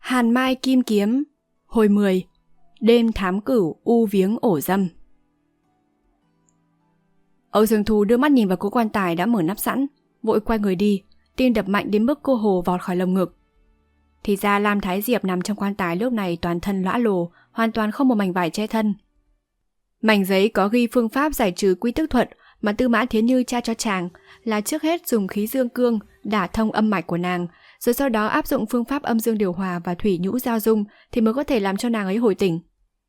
Hàn Mai Kim Kiếm. Hồi 10. Đêm thám cửu u viếng ổ dâm. Âu Dương Thu đưa mắt nhìn vào cố quan tài đã mở nắp sẵn, vội quay người đi, tim đập mạnh đến mức cô hồ vọt khỏi lồng ngực. Thì ra Lam Thái Diệp nằm trong quan tài lúc này toàn thân lõa lồ, hoàn toàn không một mảnh vải che thân. Mảnh giấy có ghi phương pháp giải trừ quy tức thuật mà Tư Mã Thiến Như tra cho chàng là trước hết dùng khí dương cương đả thông âm mạch của nàng, rồi sau đó áp dụng phương pháp âm dương điều hòa và thủy nhũ giao dung thì mới có thể làm cho nàng ấy hồi tỉnh.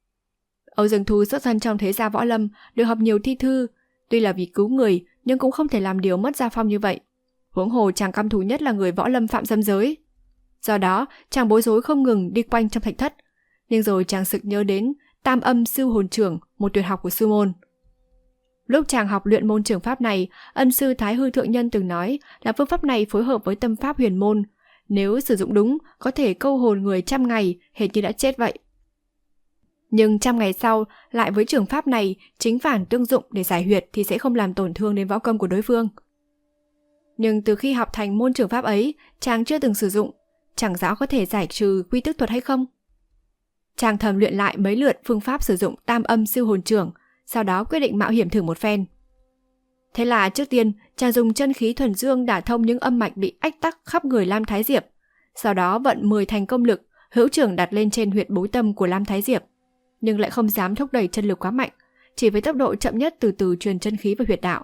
Âu Dương Thu xuất thân trong thế gia võ lâm, được học nhiều thi thư, tuy là vì cứu người nhưng cũng không thể làm điều mất gia phong như vậy. Huống hồ chàng căm thù nhất là người võ lâm phạm dâm giới. Do đó chàng bối rối không ngừng đi quanh trong thạch thất, nhưng rồi chàng sực nhớ đến Tam Âm Sư Hồn Trưởng, một tuyệt học của sư môn. Lúc chàng học luyện môn trưởng pháp này, ân sư Thái Hư Thượng Nhân từng nói là phương pháp này phối hợp với tâm pháp huyền môn, nếu sử dụng đúng có thể câu hồn người 100 ngày hệt như đã chết vậy. Nhưng 100 ngày sau lại với trưởng pháp này chính phản tương dụng để giải huyệt thì sẽ không làm tổn thương đến võ công của đối phương. Nhưng từ khi học thành môn trưởng pháp ấy, chàng chưa từng sử dụng, chẳng rõ có thể giải trừ quy tức thuật hay không. Chàng thầm luyện lại mấy lượt phương pháp sử dụng Tam Âm Sư Hồn Trưởng, sau đó quyết định mạo hiểm thử một phen. Thế là trước tiên chàng dùng chân khí thuần dương đả thông những âm mạch bị ách tắc khắp người Lam Thái Diệp, sau đó vận 10 thành công lực, hữu trưởng đặt lên trên huyệt bối tâm của Lam Thái Diệp, nhưng lại không dám thúc đẩy chân lực quá mạnh, chỉ với tốc độ chậm nhất từ từ truyền chân khí vào huyệt đạo.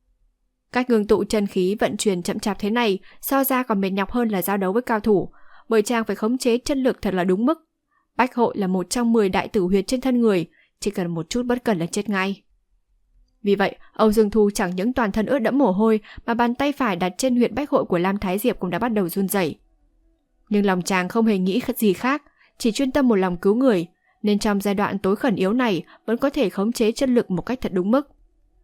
Cách ngưng tụ chân khí vận chuyển chậm chạp thế này so ra còn mệt nhọc hơn là giao đấu với cao thủ, bởi chàng phải khống chế chân lực thật là đúng mức. Bách hội là một trong 10 đại tử huyệt trên thân người, chỉ cần một chút bất cẩn là chết ngay. Vì vậy, Âu Dương Thu chẳng những toàn thân ướt đẫm mồ hôi mà bàn tay phải đặt trên huyệt bách hội của Lam Thái Diệp cũng đã bắt đầu run rẩy. Nhưng lòng chàng không hề nghĩ gì khác, chỉ chuyên tâm một lòng cứu người, nên trong giai đoạn tối khẩn yếu này vẫn có thể khống chế chân lực một cách thật đúng mức.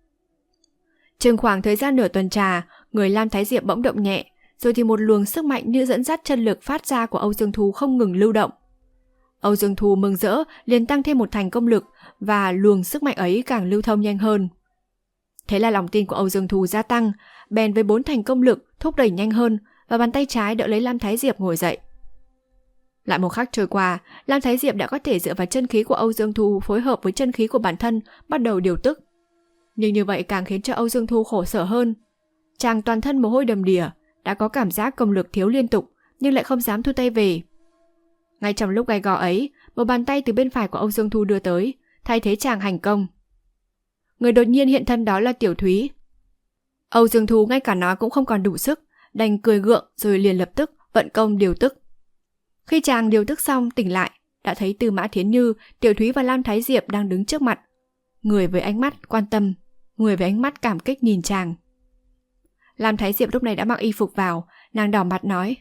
Chừng khoảng thời gian nửa tuần trà, người Lam Thái Diệp bỗng động nhẹ, rồi thì một luồng sức mạnh như dẫn dắt chân lực phát ra của Âu Dương Thu không ngừng lưu động. Âu Dương Thu mừng rỡ liền tăng thêm một thành công lực và luồng sức mạnh ấy càng lưu thông nhanh hơn. Thế là lòng tin của Âu Dương Thu gia tăng, bèn với 4 thành công lực thúc đẩy nhanh hơn và bàn tay trái đỡ lấy Lam Thái Diệp ngồi dậy. Lại một khắc trôi qua, Lam Thái Diệp đã có thể dựa vào chân khí của Âu Dương Thu phối hợp với chân khí của bản thân bắt đầu điều tức. Nhưng như vậy càng khiến cho Âu Dương Thu khổ sở hơn. Chàng toàn thân mồ hôi đầm đìa, đã có cảm giác công lực thiếu liên tục nhưng lại không dám thu tay về. Ngay trong lúc gay go ấy, một bàn tay từ bên phải của Âu Dương Thu đưa tới, thay thế chàng hành công. Người đột nhiên hiện thân đó là Tiểu Thúy. Âu Dương Thu ngay cả nói cũng không còn đủ sức, đành cười gượng rồi liền lập tức vận công điều tức. Khi chàng điều tức xong tỉnh lại, đã thấy Tư Mã Thiến Như, Tiểu Thúy và Lam Thái Diệp đang đứng trước mặt. Người với ánh mắt quan tâm, người với ánh mắt cảm kích nhìn chàng. Lam Thái Diệp lúc này đã mặc y phục vào, nàng đỏ mặt nói: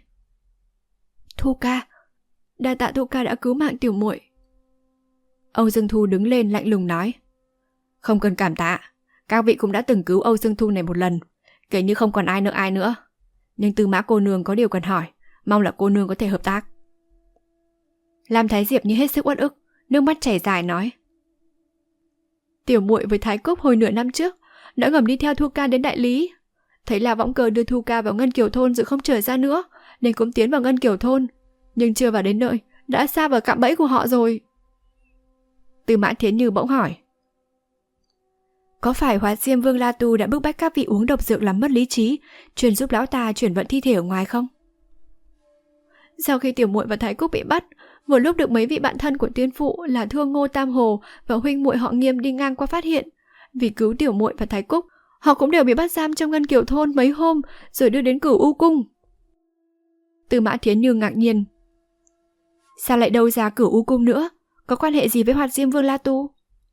Thu ca, đa tạ Thu ca đã cứu mạng tiểu muội. Âu Dương Thu đứng lên lạnh lùng nói: Không cần cảm tạ, các vị cũng đã từng cứu Âu Dương Thu này một lần, kể như không còn ai nữa. Nhưng Tư Mã cô nương có điều cần hỏi, mong là cô nương có thể hợp tác. Lam Thái Diệp như hết sức uất ức, nước mắt chảy dài nói: Tiểu muội với Thái Cúc hồi nửa năm trước đã ngầm đi theo Thu ca đến Đại Lý, thấy là Võng Cờ đưa Thu ca vào Ngân Kiều thôn rồi không trở ra nữa, nên cũng tiến vào Ngân Kiều thôn, nhưng chưa vào đến nơi đã sa vào cạm bẫy của họ rồi. Tư Mã Thiến Như bỗng hỏi: Có phải Hóa Diêm Vương La Tu đã bức bách các vị uống độc dược làm mất lý trí, truyền giúp lão ta chuyển vận thi thể ở ngoài không? Sau khi tiểu muội và Thái Cúc bị bắt, vừa lúc được mấy vị bạn thân của tiên phụ là Thương Ngô Tam Hồ và huynh muội họ Nghiêm đi ngang qua phát hiện, vì cứu tiểu muội và Thái Cúc, họ cũng đều bị bắt giam trong Ngân Kiều thôn mấy hôm rồi đưa đến Cửu U cung. Tư Mã Thiến Như ngạc nhiên: Sao lại đâu ra Cửu U cung nữa? Có quan hệ gì với Hoạt Diêm Vương La Tu?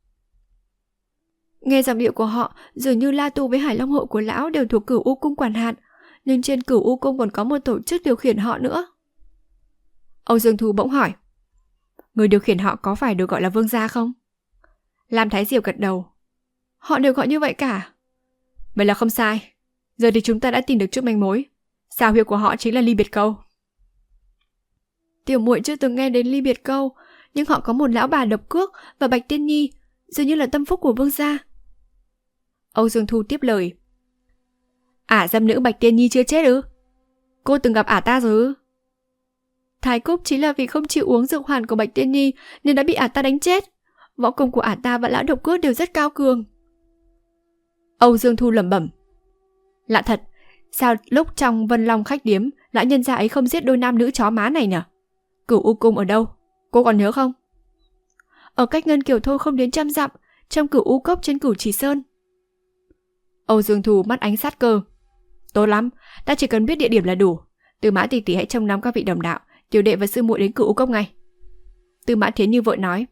Nghe giọng điệu của họ dường như La Tu với Hải Long Hội của lão đều thuộc Cửu U cung quản hạt, nhưng trên Cửu U cung còn có một tổ chức điều khiển họ nữa. Âu Dương Thu bỗng hỏi: Người điều khiển họ có phải được gọi là Vương gia không? Lam Thái Diệp gật đầu: Họ đều gọi như vậy cả. Vậy là không sai. Giờ thì chúng ta đã tìm được chút manh mối. Sao huyệt của họ chính là Ly Biệt Câu. Tiểu muội chưa từng nghe đến Ly Biệt Câu, nhưng họ có một lão bà độc cước và Bạch Tiên Nhi, dường như là tâm phúc của vương gia. Âu Dương Thu tiếp lời: Ả dâm nữ Bạch Tiên Nhi chưa chết ư? Cô từng gặp ả ta rồi ư? Thái Cúc chính là vì không chịu uống dược hoàn của Bạch Tiên Nhi nên đã bị ả ta đánh chết. Võ công của ả ta và lão độc cước đều rất cao cường. Âu Dương Thu lẩm bẩm. Lạ thật, sao lúc trong Vân Long khách điếm, lão nhân gia ấy không giết đôi nam nữ chó má này nhỉ? Cửu U Cung ở đâu? Cô còn nhớ không? Ở cách Ngân Kiều thôi không đến 100 dặm, trong Cửu U Cốc trên Cửu Trì Sơn. Âu Dương Thu mắt ánh sát cơ. Tốt lắm, ta chỉ cần biết địa điểm là đủ. Tư Mã tỷ tỷ hãy trông nom các vị đồng đạo, tiểu đệ và sư muội đến Cửu U Cốc ngay. Tư Mã Thiến Như vội nói.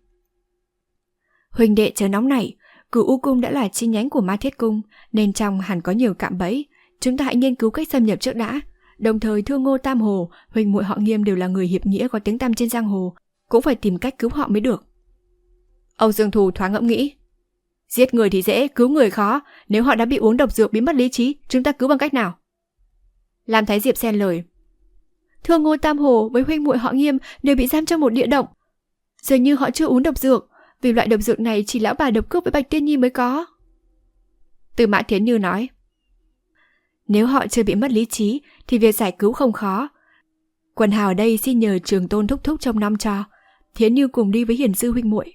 Huỳnh đệ chớ nóng nảy, Cửu U Cung đã là chi nhánh của Ma Thiết Cung, nên trong hẳn có nhiều cạm bẫy. Chúng ta hãy nghiên cứu cách xâm nhập trước đã. Đồng thời Thương Ngô Tam Hồ, huynh muội họ Nghiêm đều là người hiệp nghĩa có tiếng tăm trên giang hồ, cũng phải tìm cách cứu họ mới được. Âu Dương Thu thoáng ngẫm nghĩ. Giết người thì dễ, cứu người khó. Nếu họ đã bị uống độc dược bị mất lý trí, chúng ta cứu bằng cách nào? Lam Thái Diệp xen lời. Thương Ngô Tam Hồ với huynh muội họ Nghiêm đều bị giam trong một địa động. Dường như họ chưa uống độc dược, vì loại độc dược này chỉ lão bà độc cước với Bạch Tiên Nhi mới có. Tư Mã Thiến Như nói. Nếu họ chưa bị mất lý trí thì việc giải cứu không khó. Quần hào ở đây xin nhờ Trường Tôn thúc thúc trông nom cho. Thiến Như cùng đi với Hiền sư huynh muội.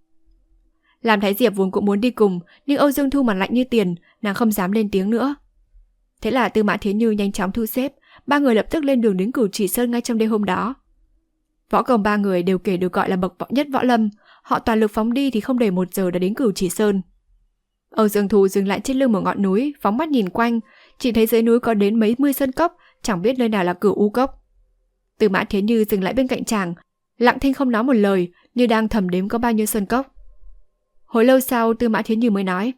Lam Thái Diệp vốn cũng muốn đi cùng, nhưng Âu Dương Thu mặt lạnh như tiền, nàng không dám lên tiếng nữa. Thế là Tư Mã Thiến Như nhanh chóng thu xếp, ba người lập tức lên đường đến Cửu Trì Sơn ngay trong đêm hôm đó. Võ công ba người đều kể được gọi là bậc nhất võ lâm, họ toàn lực phóng đi thì không đầy 1 giờ đã đến Cửu Trì Sơn. Âu Dương Thu dừng lại trên lưng một ngọn núi, phóng mắt nhìn quanh, chỉ thấy dưới núi có đến mấy mươi sơn cốc, chẳng biết nơi nào là Cửu U Cốc. Tư Mã Thiến Như dừng lại bên cạnh chàng, lặng thinh không nói một lời, như đang thầm đếm có bao nhiêu sơn cốc. Hồi lâu sau Tư Mã Thiến Như mới nói.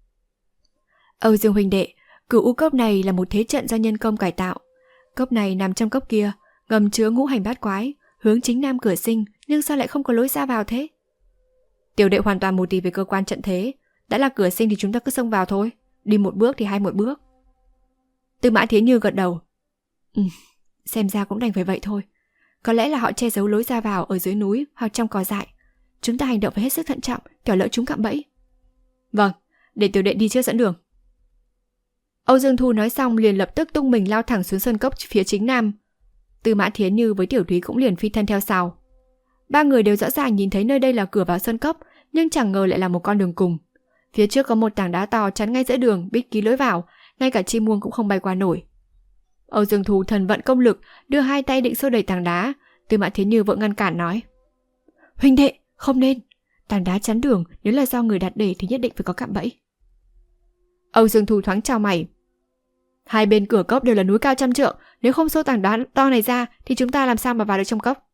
Âu Dương huynh đệ, Cửu U Cốc này là một thế trận do nhân công cải tạo. Cốc này nằm trong cốc kia, ngầm chứa ngũ hành bát quái, hướng chính nam cửa sinh, nhưng sao lại không có lối ra vào thế? Tiểu đệ hoàn toàn mù tịt về cơ quan trận thế, đã là cửa sinh thì chúng ta cứ xông vào thôi, đi một bước thì hay một bước. Tư Mã Thiến Như gật đầu. Xem ra cũng đành phải vậy thôi. Có lẽ là họ che giấu lối ra vào ở dưới núi hoặc trong cỏ dại. Chúng ta hành động phải hết sức thận trọng, kẻo lỡ chúng cạm bẫy. Vâng, để tiểu đệ đi trước dẫn đường. Âu Dương Thu nói xong liền lập tức tung mình lao thẳng xuống sơn cốc phía chính nam. Tư Mã Thiến Như với Tiểu Thúy cũng liền phi thân theo sau. Ba người đều rõ ràng nhìn thấy nơi đây là cửa vào sơn cốc, nhưng chẳng ngờ lại là một con đường cùng. Phía trước có một tảng đá to chắn ngay giữa đường, bít kín lối vào, ngay cả chim muông cũng không bay qua nổi. Âu Dương Thu thần vận công lực, đưa hai tay định xô đẩy tảng đá. Tư Mã Thiến Như vội ngăn cản nói. Huynh đệ, không nên. Tảng đá chắn đường, nếu là do người đặt để thì nhất định phải có cạm bẫy. Âu Dương Thu thoáng chào mày. Hai bên cửa cốc đều là núi cao 100 trượng, nếu không xô tảng đá to này ra thì chúng ta làm sao mà vào được trong cốc?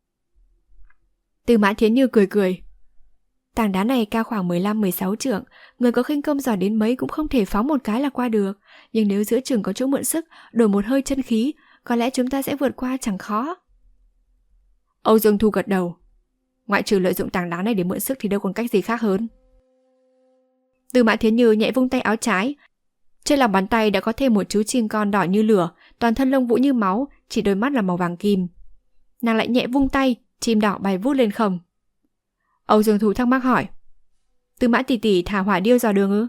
Tư Mã Thiến Như cười cười. Tảng đá này cao khoảng 15-16 trượng, người có khinh công giỏi đến mấy cũng không thể phóng một cái là qua được, nhưng nếu giữa chừng có chỗ mượn sức, đổi một hơi chân khí, có lẽ chúng ta sẽ vượt qua chẳng khó. Âu Dương Thu gật đầu. Ngoại trừ lợi dụng tảng đá này để mượn sức thì đâu còn cách gì khác hơn. Tư Mã Thiến Như nhẹ vung tay áo trái, trên lòng bàn tay đã có thêm một chú chim con đỏ như lửa, toàn thân lông vũ như máu, chỉ đôi mắt là màu vàng kim. Nàng lại nhẹ vung tay, chim đỏ bay vút lên không. Âu Dương Thu thắc mắc hỏi. Tư Mã tỷ tỷ thả hỏa điêu dò đường ư?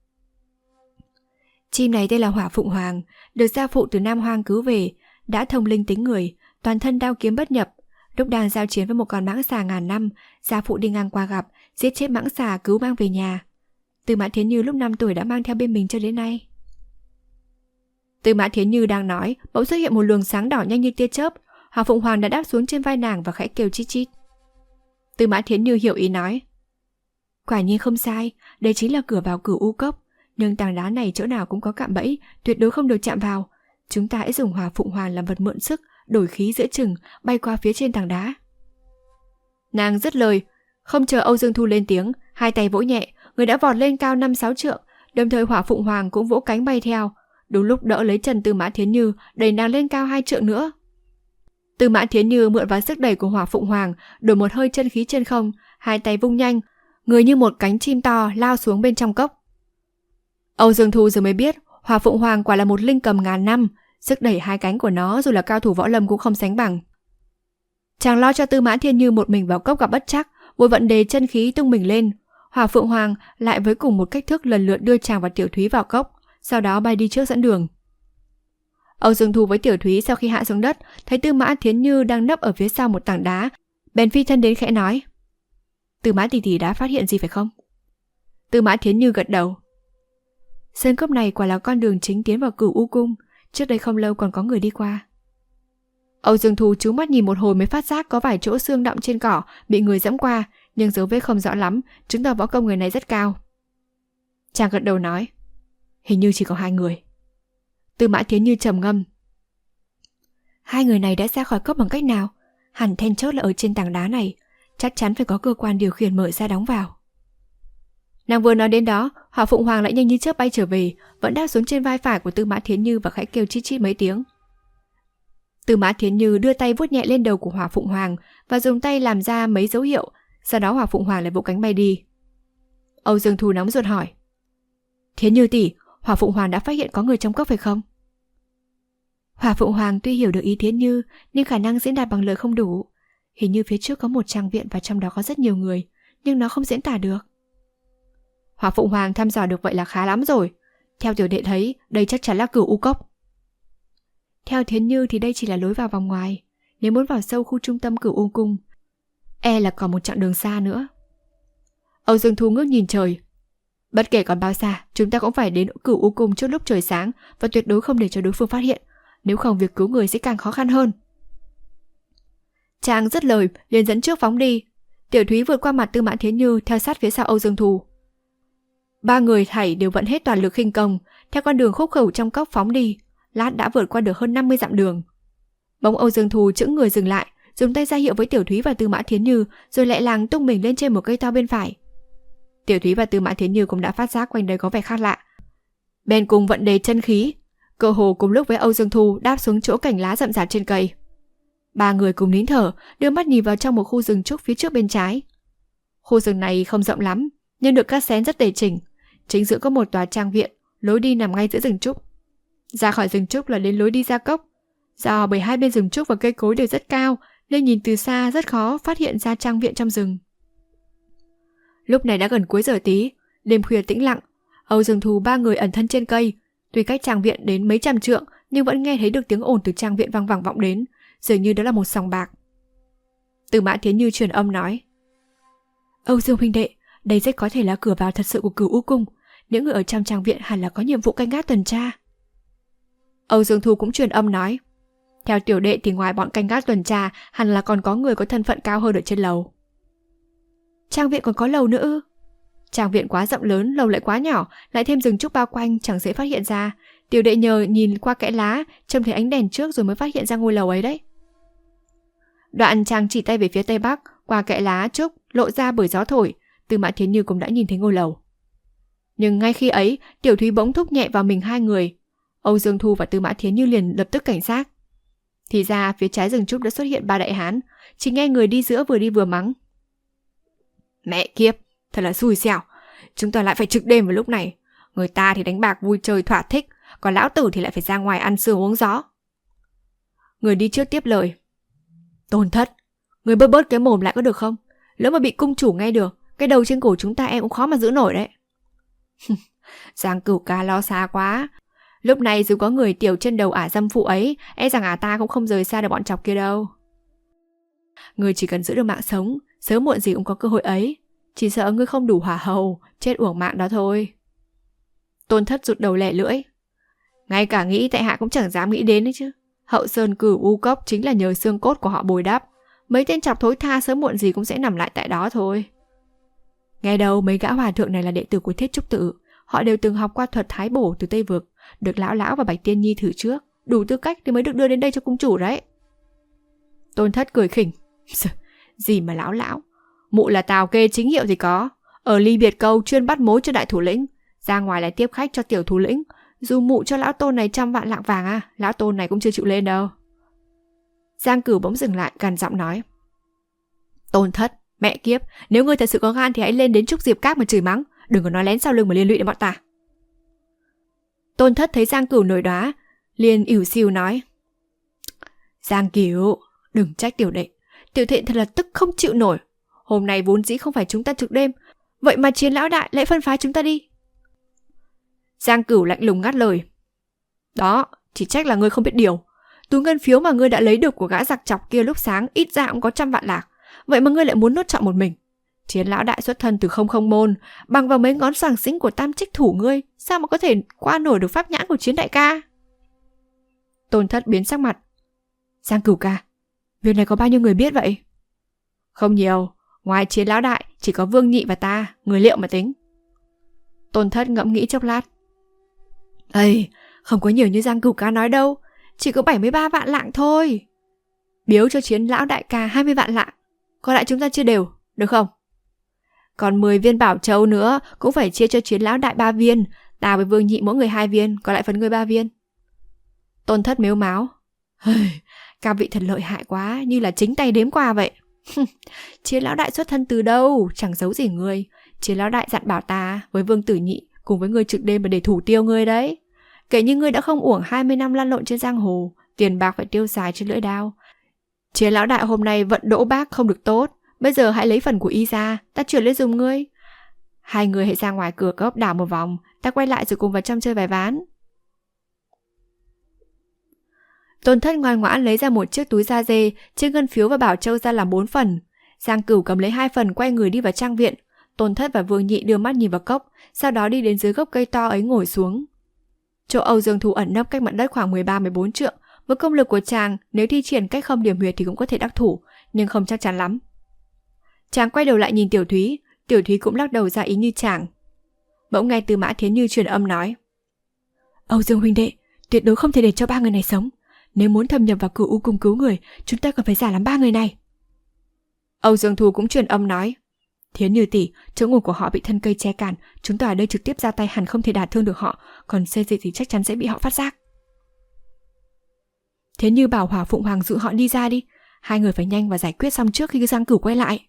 Chim này tên là Hỏa Phụng Hoàng, được gia phụ từ Nam Hoang cứu về, đã thông linh tính người, toàn thân đao kiếm bất nhập. Lúc đang giao chiến với một con mãng xà ngàn năm, gia phụ đi ngang qua gặp, giết chết mãng xà cứu mang về nhà. Tư Mã Thiến Như lúc 5 tuổi đã mang theo bên mình cho đến nay. Tư Mã Thiến Như đang nói, bỗng xuất hiện một luồng sáng đỏ nhanh như tia chớp. Hỏa Phụng Hoàng đã đáp xuống trên vai nàng và khẽ kêu chít chít. Tư Mã Thiến Như hiểu ý nói. Quả nhiên không sai, đây chính là cửa vào Cửu U Cốc, nhưng tảng đá này chỗ nào cũng có cạm bẫy, tuyệt đối không được chạm vào. Chúng ta hãy dùng Hỏa Phụng Hoàng làm vật mượn sức, đổi khí giữa chừng, bay qua phía trên tảng đá. Nàng dứt lời, không chờ Âu Dương Thu lên tiếng, hai tay vỗ nhẹ, người đã vọt lên cao 5-6 trượng, đồng thời Hỏa Phụng Hoàng cũng vỗ cánh bay theo, đúng lúc đỡ lấy chân Tư Mã Thiến Như, đẩy nàng lên cao 2 trượng nữa. Tư Mã Thiến Như mượn vào sức đẩy của Hỏa Phụng Hoàng, đổi một hơi chân khí trên không, hai tay vung nhanh, người như một cánh chim to lao xuống bên trong cốc. Âu Dương Thu giờ mới biết, Hỏa Phụng Hoàng quả là một linh cầm ngàn năm, sức đẩy hai cánh của nó dù là cao thủ võ lâm cũng không sánh bằng. Chàng lo cho Tư Mã Thiến Như một mình vào cốc gặp bất trắc, vội vận đề chân khí tung mình lên. Hỏa Phụng Hoàng lại với cùng một cách thức lần lượt đưa chàng và Tiểu Thúy vào cốc, sau đó bay đi trước dẫn đường. Âu Dương Thu với Tiểu Thúy sau khi hạ xuống đất, thấy Tư Mã Thiến Như đang nấp ở phía sau một tảng đá, bèn phi thân đến khẽ nói: Tư Mã tỷ tỷ đã phát hiện gì phải không? Tư Mã Thiến Như gật đầu. Sơn cốc này quả là con đường chính tiến vào Cửu U Cung, trước đây không lâu còn có người đi qua. Âu Dương Thu chú mắt nhìn một hồi mới phát giác có vài chỗ xương đọng trên cỏ bị người dẫm qua, nhưng dấu vết không rõ lắm, chứng tỏ võ công người này rất cao. Chàng gật đầu nói: Hình như chỉ có 2 người. Tư Mã Thiến Như trầm ngâm: 2 người này đã ra khỏi cốc bằng cách nào? Hẳn then chốt là ở trên tảng đá này, chắc chắn phải có cơ quan điều khiển mở ra đóng vào. Nàng vừa nói đến đó, Hỏa Phụng Hoàng lại nhanh như chớp bay trở về, vẫn đáp xuống trên vai phải của Tư Mã Thiến Như và khẽ kêu chít chít mấy tiếng. Tư Mã Thiến Như đưa tay vuốt nhẹ lên đầu của Hỏa Phụng Hoàng và dùng tay làm ra mấy dấu hiệu, sau đó Hỏa Phụng Hoàng lại vỗ cánh bay đi. Âu Dương Thu nóng ruột hỏi: Thiến Như tỷ, Hỏa Phụng Hoàng đã phát hiện có người trong cốc phải không? Hỏa Phụng Hoàng tuy hiểu được ý Thiến Như, nhưng khả năng diễn đạt bằng lời không đủ. Hình như phía trước có một trang viện và trong đó có rất nhiều người, nhưng nó không diễn tả được. Hỏa Phụng Hoàng thăm dò được vậy là khá lắm rồi. Theo tiểu đệ thấy, đây chắc chắn là Cửu U Cốc. Theo Thiến Như thì đây chỉ là lối vào vòng ngoài. Nếu muốn vào sâu khu trung tâm Cửu U Cung, e là còn một chặng đường xa nữa. Âu Dương Thu ngước nhìn trời. Bất kể còn bao xa, chúng ta cũng phải đến Cửu U Cung trước lúc trời sáng và tuyệt đối không để cho đối phương phát hiện. Nếu không việc cứu người sẽ càng khó khăn hơn. Chàng dứt lời liền dẫn trước phóng đi. Tiểu Thúy vượt qua mặt Tư Mã Thiến Như theo sát phía sau Âu Dương Thu. 3 người thảy đều vận hết toàn lực khinh công, theo con đường khúc khẩu trong cốc phóng đi. Lát đã vượt qua được hơn 50 dặm đường. Bỗng Âu Dương Thu chững người dừng lại, dùng tay ra hiệu với Tiểu Thúy và Tư Mã Thiến Như, rồi lẹ làng tung mình lên trên một cây to bên phải. Tiểu Thúy và Tư Mã Thiến Như cũng đã phát giác quanh đây có vẻ khác lạ, bèn cùng vận đề chân khí, cơ hồ cùng lúc với Âu Dương Thu đáp xuống chỗ cành lá rậm rạp trên cây. 3 người cùng nín thở, đưa mắt nhìn vào trong một khu rừng trúc phía trước bên trái. Khu rừng này không rộng lắm, nhưng được cắt xén rất tề chỉnh. Chính giữa có một tòa trang viện, lối đi nằm ngay giữa rừng trúc. Ra khỏi rừng trúc là đến lối đi ra cốc. Do bởi hai bên rừng trúc và cây cối đều rất cao, nên nhìn từ xa rất khó phát hiện ra trang viện trong rừng. Lúc này đã gần cuối giờ tí, đêm khuya tĩnh lặng. Âu Dương Thu 3 người ẩn thân trên cây. Tuy cách trang viện đến mấy trăm trượng, nhưng vẫn nghe thấy được tiếng ồn từ trang viện vang vẳng vọng đến, dường như đó là một sòng bạc. Tư Mã Thiến Như truyền âm nói: Âu Dương huynh đệ, đây rất có thể là cửa vào thật sự của Cửu U Cung. Những người ở trong trang viện hẳn là có nhiệm vụ canh gác tuần tra. Âu Dương Thu cũng truyền âm nói: Theo tiểu đệ thì ngoài bọn canh gác tuần tra, hẳn là còn có người có thân phận cao hơn ở trên lầu. Trang viện còn có lầu nữa ư? Trang viện quá rộng lớn, lầu lại quá nhỏ, lại thêm rừng trúc bao quanh, chẳng dễ phát hiện ra. Tiểu đệ nhờ nhìn qua kẽ lá, trông thấy ánh đèn trước rồi mới phát hiện ra ngôi lầu ấy đấy. Đoạn chàng chỉ tay về phía tây bắc, qua kẽ lá trúc lộ ra bởi gió thổi, Tư Mã Thiến Như cũng đã nhìn thấy ngôi lầu. Nhưng ngay khi ấy, Tiểu Thúy bỗng thúc nhẹ vào mình 2 người. Âu Dương Thu và Tư Mã Thiến Như liền lập tức cảnh giác. Thì ra phía trái rừng trúc đã xuất hiện 3 đại hán, chỉ nghe người đi giữa vừa đi vừa mắng: Mẹ kiếp, thật là xui xẻo, chúng ta lại phải trực đêm vào lúc này. Người ta thì đánh bạc vui chơi thỏa thích, còn lão tử thì lại phải ra ngoài ăn sương uống gió. Người đi trước tiếp lời: Tôn thất, người bớt cái mồm lại có được không? Lỡ mà bị cung chủ nghe được, cái đầu trên cổ chúng ta em cũng khó mà giữ nổi đấy. Giang Cửu ca lo xa quá. Lúc này dù có người tiểu chân đầu ả dâm phụ ấy, e rằng ả ta cũng không rời xa được bọn chọc kia đâu. Người chỉ cần giữ được mạng sống, sớm muộn gì cũng có cơ hội ấy. Chỉ sợ ngươi không đủ hỏa hầu, chết uổng mạng đó thôi. Tôn thất rụt đầu lẻ lưỡi: Ngay cả nghĩ tại hạ cũng chẳng dám nghĩ đến đấy chứ. Hậu Sơn Cửu U Cốc chính là nhờ xương cốt của họ bồi đắp. Mấy tên chọc thối tha sớm muộn gì cũng sẽ nằm lại tại đó thôi. Nghe đâu mấy gã hòa thượng này là đệ tử của Thiết Trúc Tự. Họ đều từng học qua thuật thái bổ từ Tây Vực, được lão và Bạch Tiên Nhi thử trước, đủ tư cách thì mới được đưa đến đây cho cung chủ đấy. Tôn thất cười khỉnh: Gì mà lão, mụ là tào kê chính hiệu thì có. Ở Ly Biệt Câu chuyên bắt mối cho đại thủ lĩnh, ra ngoài lại tiếp khách cho tiểu thủ lĩnh. Dù mụ cho lão tôn này 100 vạn lạng vàng à, lão tôn này cũng chưa chịu lên đâu. Giang Cửu bỗng dừng lại, gằn giọng nói: Tôn thất, mẹ kiếp, nếu ngươi thật sự có gan thì hãy lên đến Trúc Diệp Các mà chửi mắng, đừng có nói lén sau lưng mà liên lụy đến bọn ta. Tôn thất thấy Giang Cửu nổi đoá, liền ỉu xìu nói: Giang Cửu, đừng trách tiểu đệ, tiểu đệ thật là tức không chịu nổi. Hôm nay vốn dĩ không phải chúng ta trực đêm, vậy mà Chiến lão đại lại phân phái chúng ta đi. Giang Cửu lạnh lùng ngắt lời: Đó, Chỉ trách là ngươi không biết điều. Túi ngân phiếu mà ngươi đã lấy được của gã giặc chọc kia lúc sáng ít ra cũng có 100 vạn lạc. Vậy mà ngươi lại muốn nuốt trọn một mình. Chiến lão đại xuất thân từ không không môn, bằng vào mấy ngón xoàng xĩnh của tam trích thủ ngươi, sao mà có thể qua nổi được pháp nhãn của Chiến đại ca? Tôn Thất biến sắc mặt. Giang Cửu ca, việc này có bao nhiêu người biết vậy? Không nhiều, ngoài Chiến lão đại chỉ có Vương Nhị và ta, người liệu mà tính. Tôn Thất ngẫm nghĩ chốc lát. Ây, không có nhiều như Giang Cửu ca nói đâu, chỉ có 73 vạn lạng thôi. Biếu cho Chiến lão đại ca 20 vạn lạng, còn lại chúng ta chia đều, được không? Còn 10 viên bảo châu nữa cũng phải chia cho Chiến lão đại 3 viên, ta với Vương Nhị mỗi người 2 viên, còn lại phần người 3 viên. Tôn Thất mếu máo. Các vị thật lợi hại quá, như là chính tay đếm qua vậy. Chiến lão đại xuất thân từ đâu, chẳng giấu gì ngươi. Chiến lão đại dặn bảo ta với Vương Tử Nhị cùng với ngươi trực đêm để thủ tiêu ngươi đấy. Kể như ngươi đã không uổng 20 năm lăn lộn trên giang hồ, tiền bạc phải tiêu xài trên lưỡi đao. Chiến lão đại hôm nay vận đỗ bác không được tốt, bây giờ hãy lấy phần của y ra, ta chuyển lên dùng ngươi. Hai người hãy ra ngoài cửa cốc đảo một vòng, ta quay lại rồi cùng vào trong chơi vài ván. Tôn Thất ngoan ngoãn lấy ra một chiếc túi da dê, chia ngân phiếu và bảo châu ra làm 4 phần. Giang Cửu cầm lấy 2 phần quay người đi vào trang viện. Tôn Thất và Vương Nhị đưa mắt nhìn vào cốc, sau đó đi đến dưới gốc cây to ấy ngồi xuống. Chỗ Âu Dương Thu ẩn nấp cách mặt đất khoảng 13-14 trượng. Với công lực của chàng, nếu thi triển cách không điểm huyệt thì cũng có thể đắc thủ, nhưng không chắc chắn lắm. Chàng quay đầu lại nhìn Tiểu Thúy, Tiểu Thúy cũng lắc đầu ra ý như chàng. Bỗng nghe Tư Mã Thiến Như truyền âm nói: Âu Dương huynh đệ, tuyệt đối không thể để cho 3 người này sống. Nếu muốn thâm nhập vào Cửu U cung cứu người, chúng ta cần phải giả làm 3 người này. Âu Dương Thu cũng truyền âm nói: Thiến Như tỷ, chỗ ngủ của họ bị thân cây che cản, chúng ta ở đây trực tiếp ra tay hẳn không thể đả thương được họ, còn xê dịch thì chắc chắn sẽ bị họ phát giác. Thiến Như bảo Hỏa Phụng Hoàng dụ họ đi ra đi, 2 người phải nhanh và giải quyết xong trước khi Giang Cửu quay lại.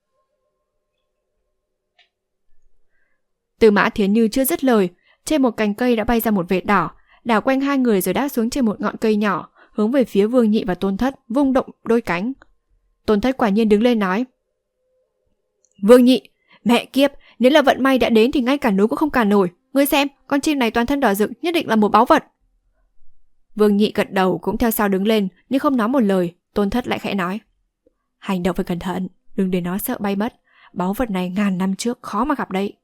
Tư Mã Thiến Như chưa dứt lời, trên một cành cây đã bay ra một vệt đỏ, đảo quanh 2 người rồi đáp xuống trên một ngọn cây nhỏ, hướng về phía Vương Nhị và Tôn Thất, vung động đôi cánh. Tôn Thất quả nhiên đứng lên nói: Vương Nhị, mẹ kiếp, nếu là vận may đã đến thì ngay cả núi cũng không cản nổi. Ngươi xem, con chim này toàn thân đỏ rực, nhất định là một báu vật. Vương Nhị gật đầu cũng theo sau đứng lên, nhưng không nói một lời. Tôn Thất lại khẽ nói: Hành động phải cẩn thận, đừng để nó sợ bay mất. Báu vật này ngàn năm trước khó mà gặp đấy.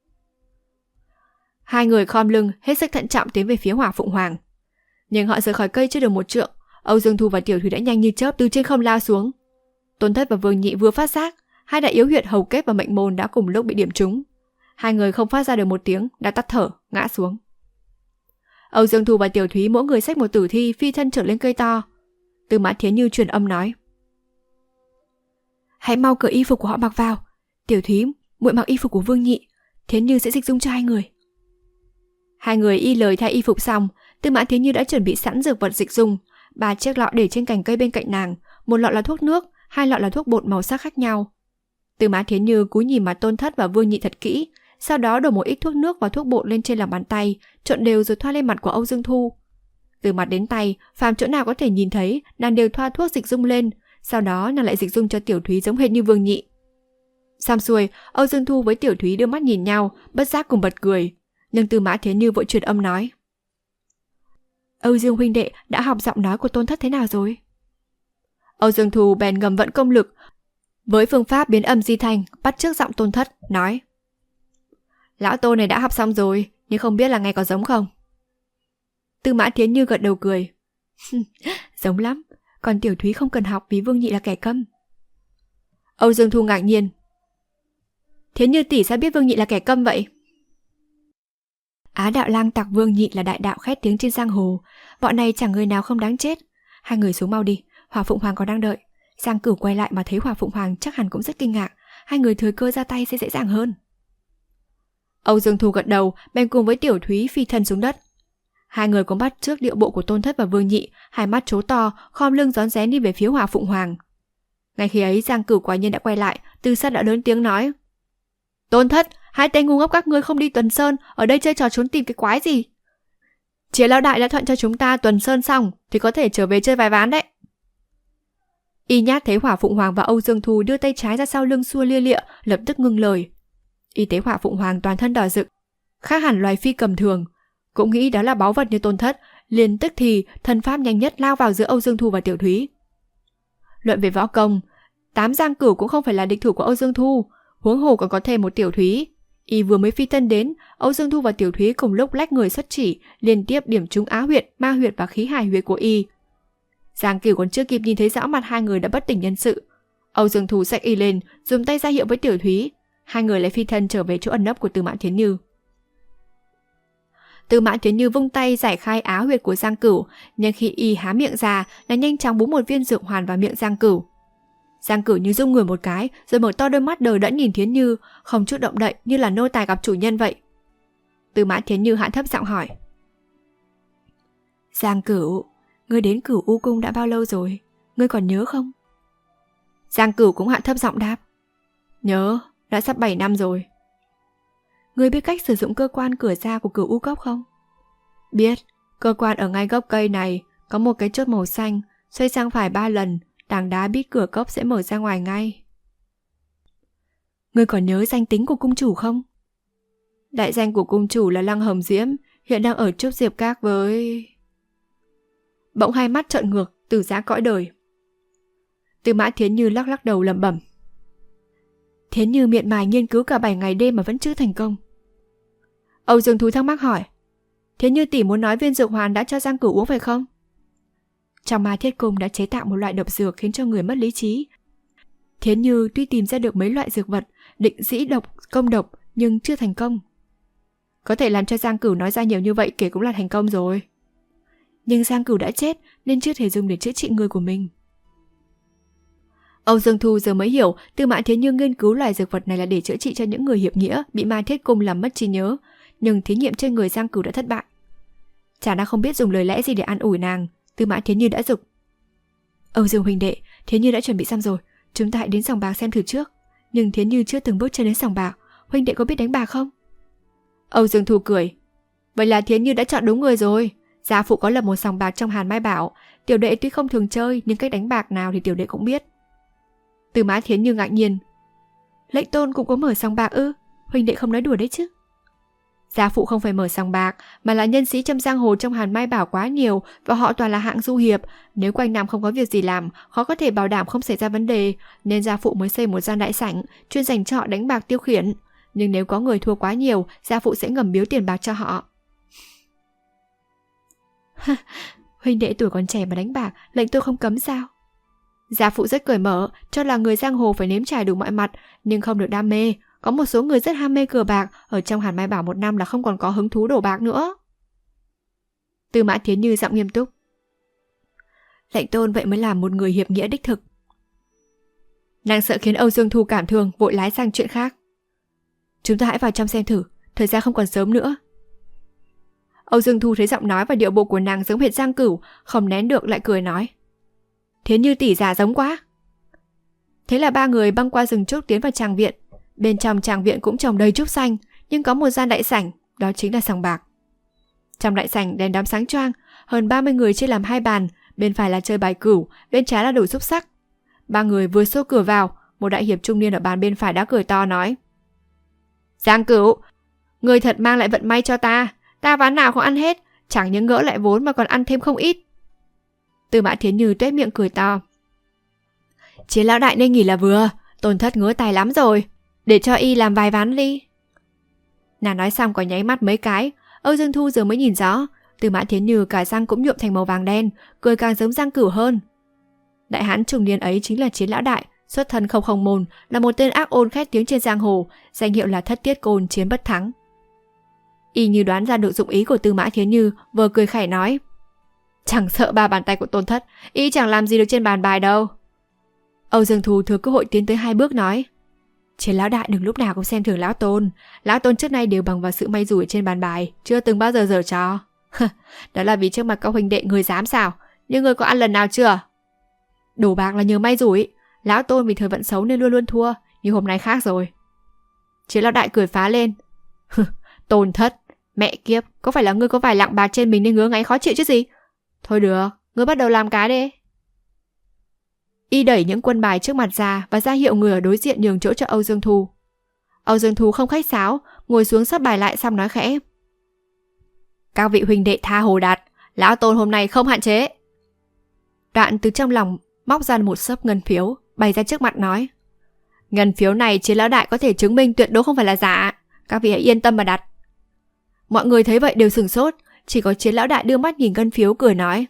2 người khom lưng, hết sức thận trọng tiến về phía Hỏa Phụng Hoàng. Nhưng họ rời khỏi cây chưa được 1 trượng, Âu Dương Thu và Tiểu Thúy đã nhanh như chớp từ trên không lao xuống. Tôn Thất và Vương Nhị vừa phát giác, 2 đại yếu huyệt hầu kết và mệnh môn đã cùng lúc bị điểm trúng. 2 người không phát ra được 1 tiếng, đã tắt thở, ngã xuống. Âu Dương Thu và Tiểu Thúy mỗi người xách một tử thi phi thân trở lên cây to. Tư Mã Thiến Như truyền âm nói: Hãy mau cởi y phục của họ mặc vào. Tiểu Thúy, muội mặc y phục của Vương Nhị, Thiến Như sẽ dịch dung cho 2 người. 2 người y lời thay y phục xong, Tư Mã Thiến Như đã chuẩn bị sẵn dược vật dịch dung, 3 chiếc lọ để trên cành cây bên cạnh nàng, 1 lọ là thuốc nước, 2 lọ là thuốc bột màu sắc khác nhau. Tư Mã Thiến Như cúi nhìn mặt Tôn Thất và Vương Nhị thật kỹ, sau đó đổ một ít thuốc nước và thuốc bột lên trên lòng bàn tay, trộn đều rồi thoa lên mặt của Âu Dương Thu. Từ mặt đến tay, phàm chỗ nào có thể nhìn thấy, nàng đều thoa thuốc dịch dung lên, sau đó nàng lại dịch dung cho Tiểu Thúy giống hệt như Vương Nhị. Xong xuôi, Âu Dương Thu với Tiểu Thúy đưa mắt nhìn nhau, bất giác cùng bật cười, nhưng Tư Mã Thiến Như vội truyền âm nói: Âu Dương huynh đệ đã học giọng nói của Tôn Thất thế nào rồi? Âu Dương Thu bèn ngầm vận công lực với phương pháp biến âm di thanh, bắt chước giọng Tôn Thất, nói: Lão Tôn này đã học xong rồi, nhưng không biết là nghe có giống không? Tư Mã Thiến Như gật đầu cười. Giống lắm, còn Tiểu Thúy không cần học vì Vương Nhị là kẻ câm. Âu Dương Thu ngạc nhiên: Thiến Như tỷ sao biết Vương Nhị là kẻ câm vậy? Á đạo lang tặc Vương Nhị là đại đạo khét tiếng trên giang hồ, bọn này chẳng người nào không đáng chết. 2 người xuống mau đi, Hỏa Phụng Hoàng còn đang đợi. Giang Cửu quay lại mà thấy Hỏa Phụng Hoàng chắc hẳn cũng rất kinh ngạc, 2 người thời cơ ra tay sẽ dễ dàng hơn. Âu Dương Thu gật đầu, bèn cùng với Tiểu Thúy phi thân xuống đất. 2 người cũng bắt trước điệu bộ của Tôn Thất và Vương Nhị, 2 mắt trố to, khom lưng rón rén đi về phía Hỏa Phụng Hoàng. Ngay khi ấy, Giang Cửu quả nhiên đã quay lại, từ xa đã lớn tiếng nói: Tôn Thất, 2 tên ngu ngốc các ngươi không đi tuần sơn, ở đây chơi trò trốn tìm cái quái gì? Chiến lão đại đã thuận cho chúng ta tuần sơn xong thì có thể trở về chơi vài ván đấy. Y Nhát thấy Hỏa Phụng Hoàng và Âu Dương Thu đưa tay trái ra sau lưng xua lia lịa, lập tức ngưng lời. Y tế Hỏa Phụng Hoàng toàn thân đỏ rực, khác hẳn loài phi cầm thường, cũng nghĩ đó là báu vật như Tôn Thất, Liền tức thì thân pháp nhanh nhất lao vào giữa Âu Dương Thu và Tiểu Thúy. Luận về võ công, 8 Giang Cửu cũng không phải là địch thủ của Âu Dương Thu, huống hồ còn có thêm một Tiểu Thúy. Y vừa mới phi thân đến, Âu Dương Thu và Tiểu Thúy cùng lúc lách người xuất chỉ, liên tiếp điểm trúng á huyệt, ma huyệt và khí hải huyệt của Y. Giang Cửu còn chưa kịp nhìn thấy rõ mặt hai người đã bất tỉnh nhân sự. Âu Dương Thu xách Y lên, dùng tay ra hiệu với Tiểu Thúy. Hai người lại phi thân trở về chỗ ẩn nấp của Tư Mã Thiến Như. Tư Mã Thiến Như vung tay giải khai á huyệt của Giang Cửu, nhưng khi Y há miệng ra, là nhanh chóng búng một viên dược hoàn vào miệng Giang Cửu. Giang Cửu như rung người một cái, rồi mở to đôi mắt đờ đẫn nhìn Thiến Như, không chút động đậy như là nô tài gặp chủ nhân vậy. Tư Mã Thiến Như hạ thấp giọng hỏi: Giang Cửu, ngươi đến Cửu U Cung đã bao lâu rồi? Ngươi còn nhớ không? Giang Cửu cũng hạ thấp giọng đáp: Nhớ, đã sắp 7 năm rồi. Ngươi biết cách sử dụng cơ quan cửa ra của Cửu U Cốc không? Biết, cơ quan ở ngay gốc cây này có một cái chốt màu xanh, xoay sang phải 3 lần, tảng đá bít cửa cốc sẽ mở ra ngoài ngay. Ngươi còn nhớ danh tính của cung chủ không? Đại danh của cung chủ là Lăng Hồng Diễm, hiện đang ở Trúc Diệp Các với... Bỗng hai mắt trợn ngược, từ giã cõi đời. Tư Mã Thiến Như lắc lắc đầu lẩm bẩm: Thiến Như miệt mài nghiên cứu cả 7 ngày đêm mà vẫn chưa thành công. Âu Dương Thú thắc mắc hỏi: Thiến Như tỷ muốn nói viên dược hoàn đã cho Giang Cửu uống phải không? Trong Ma Thiết Cung đã chế tạo một loại độc dược khiến cho người mất lý trí. Thiến Như tuy tìm ra được mấy loại dược vật, định dĩ độc, công độc, nhưng chưa thành công. Có thể làm cho Giang Cửu nói ra nhiều như vậy kể cũng là thành công rồi. Nhưng Giang Cửu đã chết nên chưa thể dùng để chữa trị người của mình. Âu Dương Thu giờ mới hiểu Tư Mã Thiến Như nghiên cứu loại dược vật này là để chữa trị cho những người hiệp nghĩa bị Ma Thiết Cung làm mất trí nhớ, nhưng thí nghiệm trên người Giang Cửu đã thất bại. Chàng đã không biết dùng lời lẽ gì để an ủi nàng. Tư Mã Thiến Như đã giục: Âu Dương huynh đệ, Thiến Như đã chuẩn bị xong rồi, chúng ta hãy đến sòng bạc xem thử trước. Nhưng Thiến Như chưa từng bước chân đến sòng bạc, huynh đệ có biết đánh bạc không? Âu Dương Thu cười: Vậy là Thiến Như đã chọn đúng người rồi. Gia phụ có lập một sòng bạc trong Hàn Mai Bảo, tiểu đệ tuy không thường chơi nhưng cách đánh bạc nào thì tiểu đệ cũng biết. Tư Mã Thiến Như ngạc nhiên: Lệnh tôn cũng có mở sòng bạc ư? Huynh đệ không nói đùa đấy chứ? Gia phụ không phải mở sòng bạc, mà là nhân sĩ trong giang hồ trong Hàn Mai Bảo quá nhiều và họ toàn là hạng du hiệp. Nếu quanh năm không có việc gì làm, khó có thể bảo đảm không xảy ra vấn đề, nên gia phụ mới xây một gian đại sảnh chuyên dành cho họ đánh bạc tiêu khiển. Nhưng nếu có người thua quá nhiều, gia phụ sẽ ngầm biếu tiền bạc cho họ. Huynh đệ tuổi còn trẻ mà đánh bạc, lệnh tôi không cấm sao? Gia phụ rất cởi mở, cho là người giang hồ phải nếm trải đủ mọi mặt, nhưng không được đam mê. Có một số người rất ham mê cờ bạc, ở trong Hàn Mai Bảo 1 năm là không còn có hứng thú đổ bạc nữa. Tư Mã Thiến Như giọng nghiêm túc: Lệnh tôn vậy mới là một người hiệp nghĩa đích thực. Nàng sợ khiến Âu Dương Thu cảm thương, vội lái sang chuyện khác: Chúng ta hãy vào trong xem thử, thời gian không còn sớm nữa. Âu Dương Thu thấy giọng nói và điệu bộ của nàng giống hệt Giang Cửu, không nén được lại cười nói: Thiến Như tỷ già giống quá. Thế là 3 người băng qua rừng trúc tiến vào tràng viện. Bên trong tràng viện cũng trồng đầy trúc xanh, nhưng có một gian đại sảnh, đó chính là sòng bạc. Trong đại sảnh đèn đóm sáng choang, hơn 30 người chia làm 2 bàn, bên phải là chơi bài cửu, bên trái là đổi xúc sắc. 3 người vừa xô cửa vào, một đại hiệp trung niên ở bàn bên phải đã cười to nói: Giang Cửu, người thật mang lại vận may cho ta ván nào không ăn hết, chẳng những gỡ lại vốn mà còn ăn thêm không ít. Tư Mã Thiến Như tuét miệng cười to: Chiến lão đại nên nghỉ là vừa, Tôn thất ngứa tài lắm rồi, để cho y làm vài ván đi. Nàng nói xong có nháy mắt mấy cái. Âu Dương Thu giờ mới nhìn rõ, Tư Mã Thiến Như cả răng cũng nhuộm thành màu vàng đen, cười càng giống Giang Cửu hơn. Đại hán trung niên ấy chính là Chiến lão đại, xuất thân không không môn, là một tên ác ôn khét tiếng trên giang hồ, danh hiệu là Thất Tiết Côn chiến bất thắng. Y như đoán ra được dụng ý của Tư Mã Thiến Như, vừa cười khẩy nói: Chẳng sợ 3 bàn tay của Tôn thất, y chẳng làm gì được trên bàn bài đâu. Âu Dương Thu thừa cơ hội tiến tới 2 bước nói: Chiến lão đại đừng lúc nào cũng xem thường lão Tôn. Lão Tôn trước nay đều bằng vào sự may rủi trên bàn bài, chưa từng bao giờ giở trò. Đó là vì trước mặt các huynh đệ người dám sao? Nhưng người có ăn lần nào chưa? Đổ bạc là nhờ may rủi. Lão Tôn vì thời vận xấu nên luôn luôn thua, nhưng hôm nay khác rồi. Chiến lão đại cười phá lên: Tôn thất, mẹ kiếp, có phải là ngươi có vài lạng bạc trên mình nên ngứa ngáy khó chịu chứ gì? Thôi được, ngươi bắt đầu làm cái đi. Y đẩy những quân bài trước mặt ra và ra hiệu người ở đối diện nhường chỗ cho Âu Dương Thu. Âu Dương Thu không khách sáo, ngồi xuống sắp bài lại xong nói khẽ: Các vị huynh đệ tha hồ đạt, Lão Tôn hôm nay không hạn chế. Đoạn từ trong lòng móc ra một xấp ngân phiếu, bày ra trước mặt nói: Ngân phiếu này Chiến lão đại có thể chứng minh tuyệt đối không phải là giả. Các vị hãy yên tâm mà đặt. Mọi người thấy vậy đều sửng sốt, chỉ có Chiến lão đại đưa mắt nhìn ngân phiếu cười nói: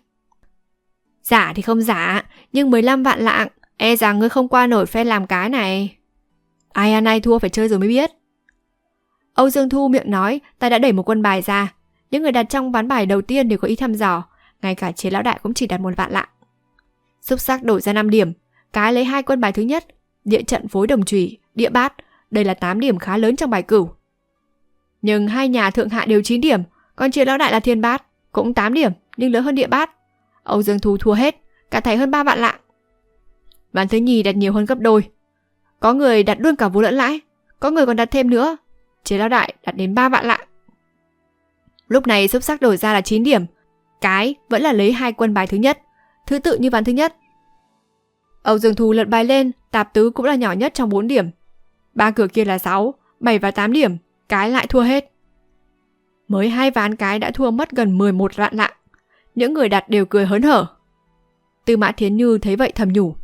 Giả thì không giả, nhưng 15 vạn lạng, e rằng ngươi không qua nổi phe làm cái này. Ai ăn ai thua phải chơi rồi mới biết. Âu Dương Thu miệng nói, tay đã đẩy một quân bài ra. Những người đặt trong ván bài đầu tiên đều có ý thăm dò, ngay cả Chiến lão đại cũng chỉ đặt 1 vạn lạng. Xúc sắc đổi ra 5 điểm, cái lấy 2 quân bài thứ nhất, địa trận phối đồng chủy, địa bát, đây là 8 điểm khá lớn trong bài cửu. Nhưng hai nhà thượng hạ đều 9 điểm, còn Chiến lão đại là thiên bát, cũng 8 điểm nhưng lớn hơn địa bát. Âu Dương Thu thua hết, cả thảy hơn 3 vạn lạng. Ván thứ nhì đặt nhiều hơn gấp đôi. Có người đặt luôn cả vốn lẫn lãi, có người còn đặt thêm nữa. Chiến lão đại đặt đến 3 vạn lạng. Lúc này xúc sắc đổi ra là 9 điểm, cái vẫn là lấy 2 quân bài thứ nhất, thứ tự như ván thứ nhất. Âu Dương Thu lật bài lên, tạp tứ cũng là nhỏ nhất trong 4 điểm. 3 cửa kia là 6, 7 và 8 điểm, cái lại thua hết. Mới 2 ván cái đã thua mất gần 11 vạn lạng. Những người đặt đều cười hớn hở. Tư Mã Thiến Như thấy vậy thầm nhủ: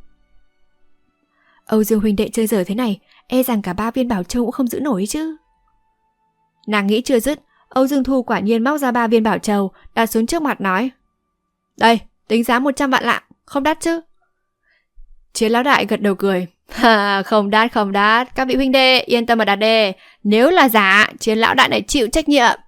Âu Dương huynh đệ chơi dở thế này, e rằng cả 3 viên Bảo Châu cũng không giữ nổi chứ. Nàng nghĩ chưa dứt, Âu Dương Thu quả nhiên móc ra 3 viên Bảo Châu, đặt xuống trước mặt nói: Đây, tính giá 100 vạn lạng, không đắt chứ? Chiến lão đại gật đầu cười: Không đắt, các vị huynh đệ yên tâm mà đặt đề, nếu là giả, Chiến lão đại này chịu trách nhiệm.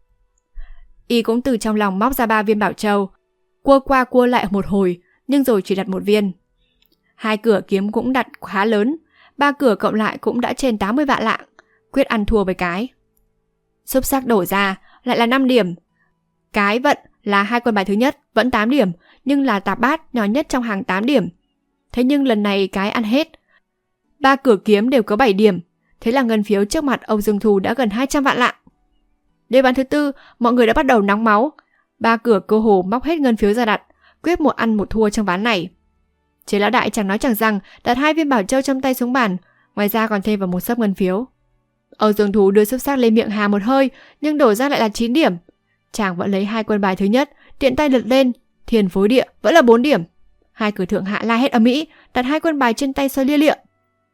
Y cũng từ trong lòng móc ra 3 viên Bảo Châu, cua qua cua lại một hồi, nhưng rồi chỉ đặt 1 viên. 2 cửa kiếm cũng đặt khá lớn, 3 cửa cộng lại cũng đã trên 80 vạn lạng, quyết ăn thua với cái. Xúc sắc đổ ra lại là 5 điểm. Cái vận là 2 quân bài thứ nhất, vẫn 8 điểm, nhưng là tạp bát nhỏ nhất trong hàng 8 điểm. Thế nhưng lần này cái ăn hết. 3 cửa kiếm đều có 7 điểm, thế là ngân phiếu trước mặt Âu Dương Thu đã gần 200 vạn lạng. Đến ván thứ tư, mọi người đã bắt đầu nóng máu. 3 cửa cơ hồ móc hết ngân phiếu ra đặt, quyết một ăn một thua trong ván này. Chiến lão đại chẳng nói chẳng rằng đặt 2 viên Bảo Châu trong tay xuống bàn, ngoài ra còn thêm vào một xấp ngân phiếu. Âu Dương Thu đưa xúc sắc lên miệng hà một hơi, nhưng đổ ra lại là 9 điểm. Chàng vẫn lấy 2 quân bài thứ nhất, tiện tay lật lên, thiền phối địa vẫn là 4 điểm. 2 cửa thượng hạ la hết ầm ĩ, đặt 2 quân bài trên tay xoay lia lịa.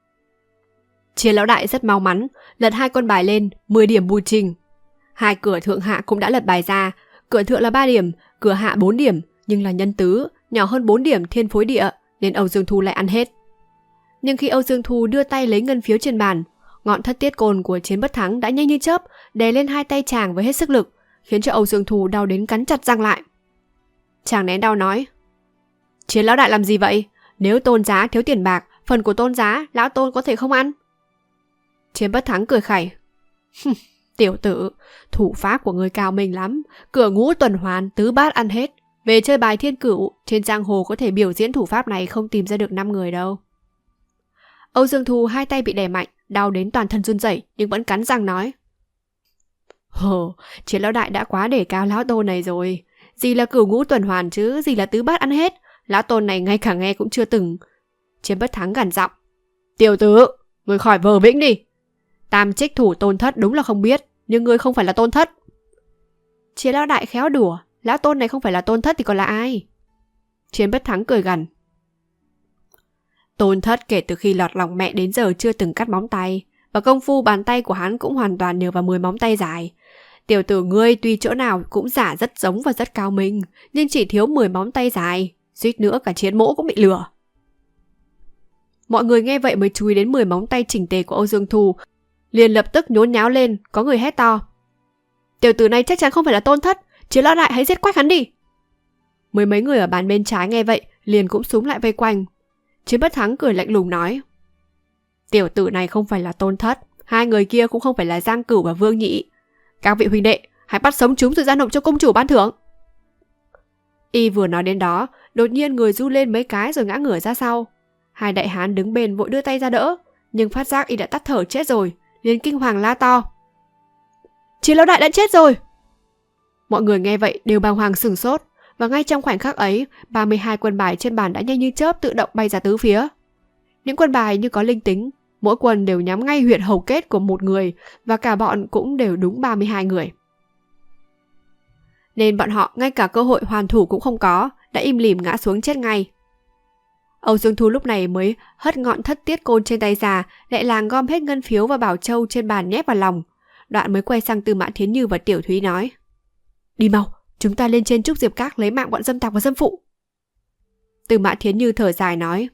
Chiến lão đại rất mau mắn, lật 2 quân bài lên, 10 điểm bù trình. 2 cửa thượng hạ cũng đã lật bài ra, cửa thượng là 3 điểm, cửa hạ 4 điểm, nhưng là nhân tứ, nhỏ hơn 4 điểm thiên phối địa, nên Âu Dương Thu lại ăn hết. Nhưng khi Âu Dương Thu đưa tay lấy ngân phiếu trên bàn, ngọn thất tiết côn của Chiến Bất Thắng đã nhanh như chớp đè lên 2 tay chàng với hết sức lực, khiến cho Âu Dương Thu đau đến cắn chặt răng lại. Chàng nén đau nói: Chiến lão đại làm gì vậy? Nếu Tôn giá thiếu tiền bạc, phần của Tôn giá lão Tôn có thể không ăn. Chiến Bất Thắng cười khẩy: Tiểu tử, thủ pháp của người cao minh lắm, cửa ngũ tuần hoàn tứ bát ăn hết. Về chơi bài thiên cửu, trên giang hồ có thể biểu diễn thủ pháp này không tìm ra được 5 người đâu. Âu Dương Thu 2 tay bị đè mạnh, đau đến toàn thân run rẩy, nhưng vẫn cắn răng nói: Chiến lão đại đã quá để cao lão Tôn này rồi. Gì là cửu ngũ tuần hoàn chứ, gì là tứ bát ăn hết. Lão Tôn này ngay cả nghe cũng chưa từng. Chiến Bất Thắng gằn giọng: Tiểu tử, người khỏi vờ vĩnh đi. Tam trích thủ Tôn thất đúng là không biết, nhưng ngươi không phải là Tôn thất. Chiến lão đại khéo đùa, lão Tôn này không phải là Tôn thất thì còn là ai? Chiến Bất Thắng cười gằn: Tôn thất kể từ khi lọt lòng mẹ đến giờ chưa từng cắt móng tay, và công phu bàn tay của hắn cũng hoàn toàn nhờ vào 10 móng tay dài. Tiểu tử ngươi tuy chỗ nào cũng giả rất giống và rất cao minh, nhưng chỉ thiếu 10 móng tay dài, suýt nữa cả Chiến mỗ cũng bị lừa. Mọi người nghe vậy mới chú ý đến 10 móng tay chỉnh tề của Âu Dương Thu, liền lập tức nhốn nháo lên, có người hét to: Tiểu tử này chắc chắn không phải là Tôn thất, Chiến lão đại hãy giết quách hắn đi. Mười mấy người ở bàn bên trái nghe vậy liền cũng xúm lại vây quanh. Chiến Bất Thắng cười lạnh lùng nói: Tiểu tử này không phải là Tôn thất, 2 người kia cũng không phải là Giang Cửu và Vương Nhị. Các vị huynh đệ, hãy bắt sống chúng rồi giao nộp cho công chủ ban thưởng. Y vừa nói đến đó, đột nhiên người du lên mấy cái rồi ngã ngửa ra sau. 2 đại hán đứng bên vội đưa tay ra đỡ, nhưng phát giác Y đã tắt thở chết rồi, liền kinh hoàng la to: Chiến lão đại đã chết rồi. Mọi người nghe vậy đều bàng hoàng sửng sốt, và ngay trong khoảnh khắc ấy, 32 quân bài trên bàn đã nhanh như chớp tự động bay ra tứ phía. Những quân bài như có linh tính, mỗi quân đều nhắm ngay huyệt hầu kết của một người, và cả bọn cũng đều đúng 32 người. nên bọn họ ngay cả cơ hội hoàn thủ cũng không có, đã im lìm ngã xuống chết ngay. Âu Dương Thu lúc này mới hất ngọn thất tiết côn trên tay ra, lại làng gom hết ngân phiếu và bảo châu trên bàn nhét vào lòng. Đoạn mới quay sang Tư Mã Thiến Như và Tiểu Thúy nói: Đi mau, chúng ta lên trên Trúc Diệp Các lấy mạng bọn dâm tặc và dâm phụ. Tư Mã Thiến Như thở dài nói: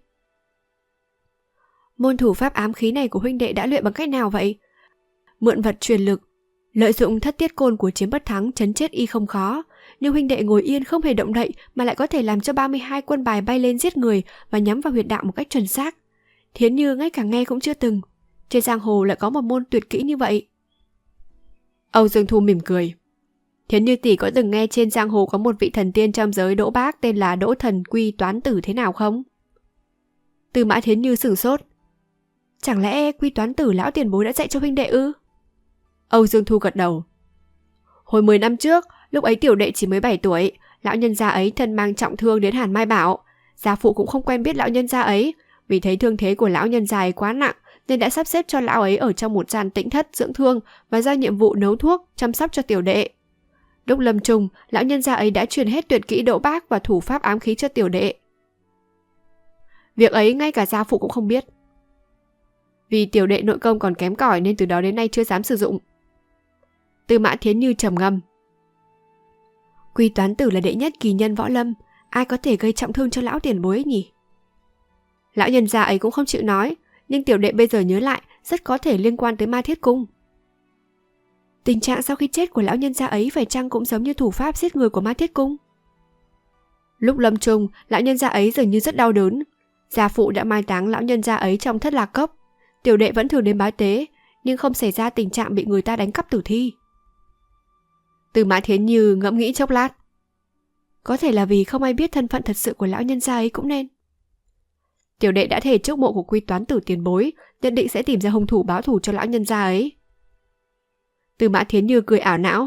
Môn thủ pháp ám khí này của huynh đệ đã luyện bằng cách nào vậy? Mượn vật truyền lực, lợi dụng thất tiết côn của Chiếm Bất Thắng trấn chết y không khó, nhưng huynh đệ ngồi yên không hề động đậy mà lại có thể làm cho 32 quân bài bay lên giết người và nhắm vào huyệt đạo một cách chuẩn xác. Thiến Như ngay cả nghe cũng chưa từng. Trên giang hồ lại có một môn tuyệt kỹ như vậy. Âu Dương Thu mỉm cười: Thiến Như tỷ có từng nghe trên giang hồ có một vị thần tiên trong giới Đỗ Bác tên là Đỗ Thần Quy Toán Tử thế nào không? Tư Mã Thiến Như sửng sốt: Chẳng lẽ Quy Toán Tử lão tiền bối đã dạy cho huynh đệ ư? Âu Dương Thu gật đầu: Hồi 10 năm trước, lúc ấy tiểu đệ chỉ mới 7 tuổi, lão nhân gia ấy thân mang trọng thương đến Hàn Mai Bảo. Gia phụ cũng không quen biết lão nhân gia ấy, vì thấy thương thế của lão nhân gia ấy quá nặng nên đã sắp xếp cho lão ấy ở trong một gian tĩnh thất dưỡng thương và giao nhiệm vụ nấu thuốc, chăm sóc cho tiểu đệ. Lúc lâm chung, lão nhân gia ấy đã truyền hết tuyệt kỹ Đỗ Bác và thủ pháp ám khí cho tiểu đệ. Việc ấy ngay cả gia phụ cũng không biết. Vì tiểu đệ nội công còn kém cỏi nên từ đó đến nay chưa dám sử dụng. Tư Mã Thiến Như trầm ngâm: Quy Toán Tử là đệ nhất kỳ nhân võ lâm, ai có thể gây trọng thương cho lão tiền bối ấy nhỉ? Lão nhân gia ấy cũng không chịu nói, nhưng tiểu đệ bây giờ nhớ lại rất có thể liên quan tới Ma Thiết Cung. Tình trạng sau khi chết của lão nhân gia ấy phải chăng cũng giống như thủ pháp giết người của Ma Thiết Cung? Lúc lâm chung, lão nhân gia ấy dường như rất đau đớn. Gia phụ đã mai táng lão nhân gia ấy trong thất lạc cốc. Tiểu đệ vẫn thường đến bái tế, nhưng không xảy ra tình trạng bị người ta đánh cắp tử thi. Tư Mã Thiến Như ngẫm nghĩ chốc lát: Có thể là vì không ai biết thân phận thật sự của lão nhân gia ấy cũng nên. Tiểu đệ đã thề trước mộ của Quy Toán Tử tiền bối, nhất định sẽ tìm ra hung thủ báo thù cho lão nhân gia ấy. Tư Mã Thiến Như cười ảo não: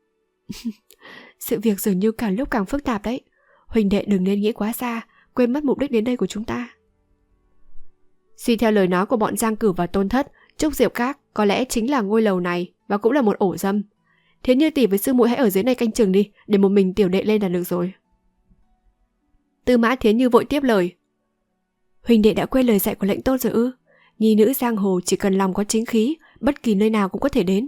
Sự việc dường như càng lúc càng phức tạp đấy. Huỳnh đệ đừng nên nghĩ quá xa, quên mất mục đích đến đây của chúng ta. Suy theo lời nói của bọn Giang Cửu và Tôn Thất, Trúc Diệp Các có lẽ chính là ngôi lầu này và cũng là một ổ dâm. Thiến Như tỷ với sư muội hãy ở dưới này canh chừng đi, để một mình tiểu đệ lên là được rồi. Tư Mã Thiến Như vội tiếp lời: Huỳnh đệ đã quên lời dạy của lệnh tôn rồi ư? Nhi nữ giang hồ chỉ cần lòng có chính khí, bất kỳ nơi nào cũng có thể đến.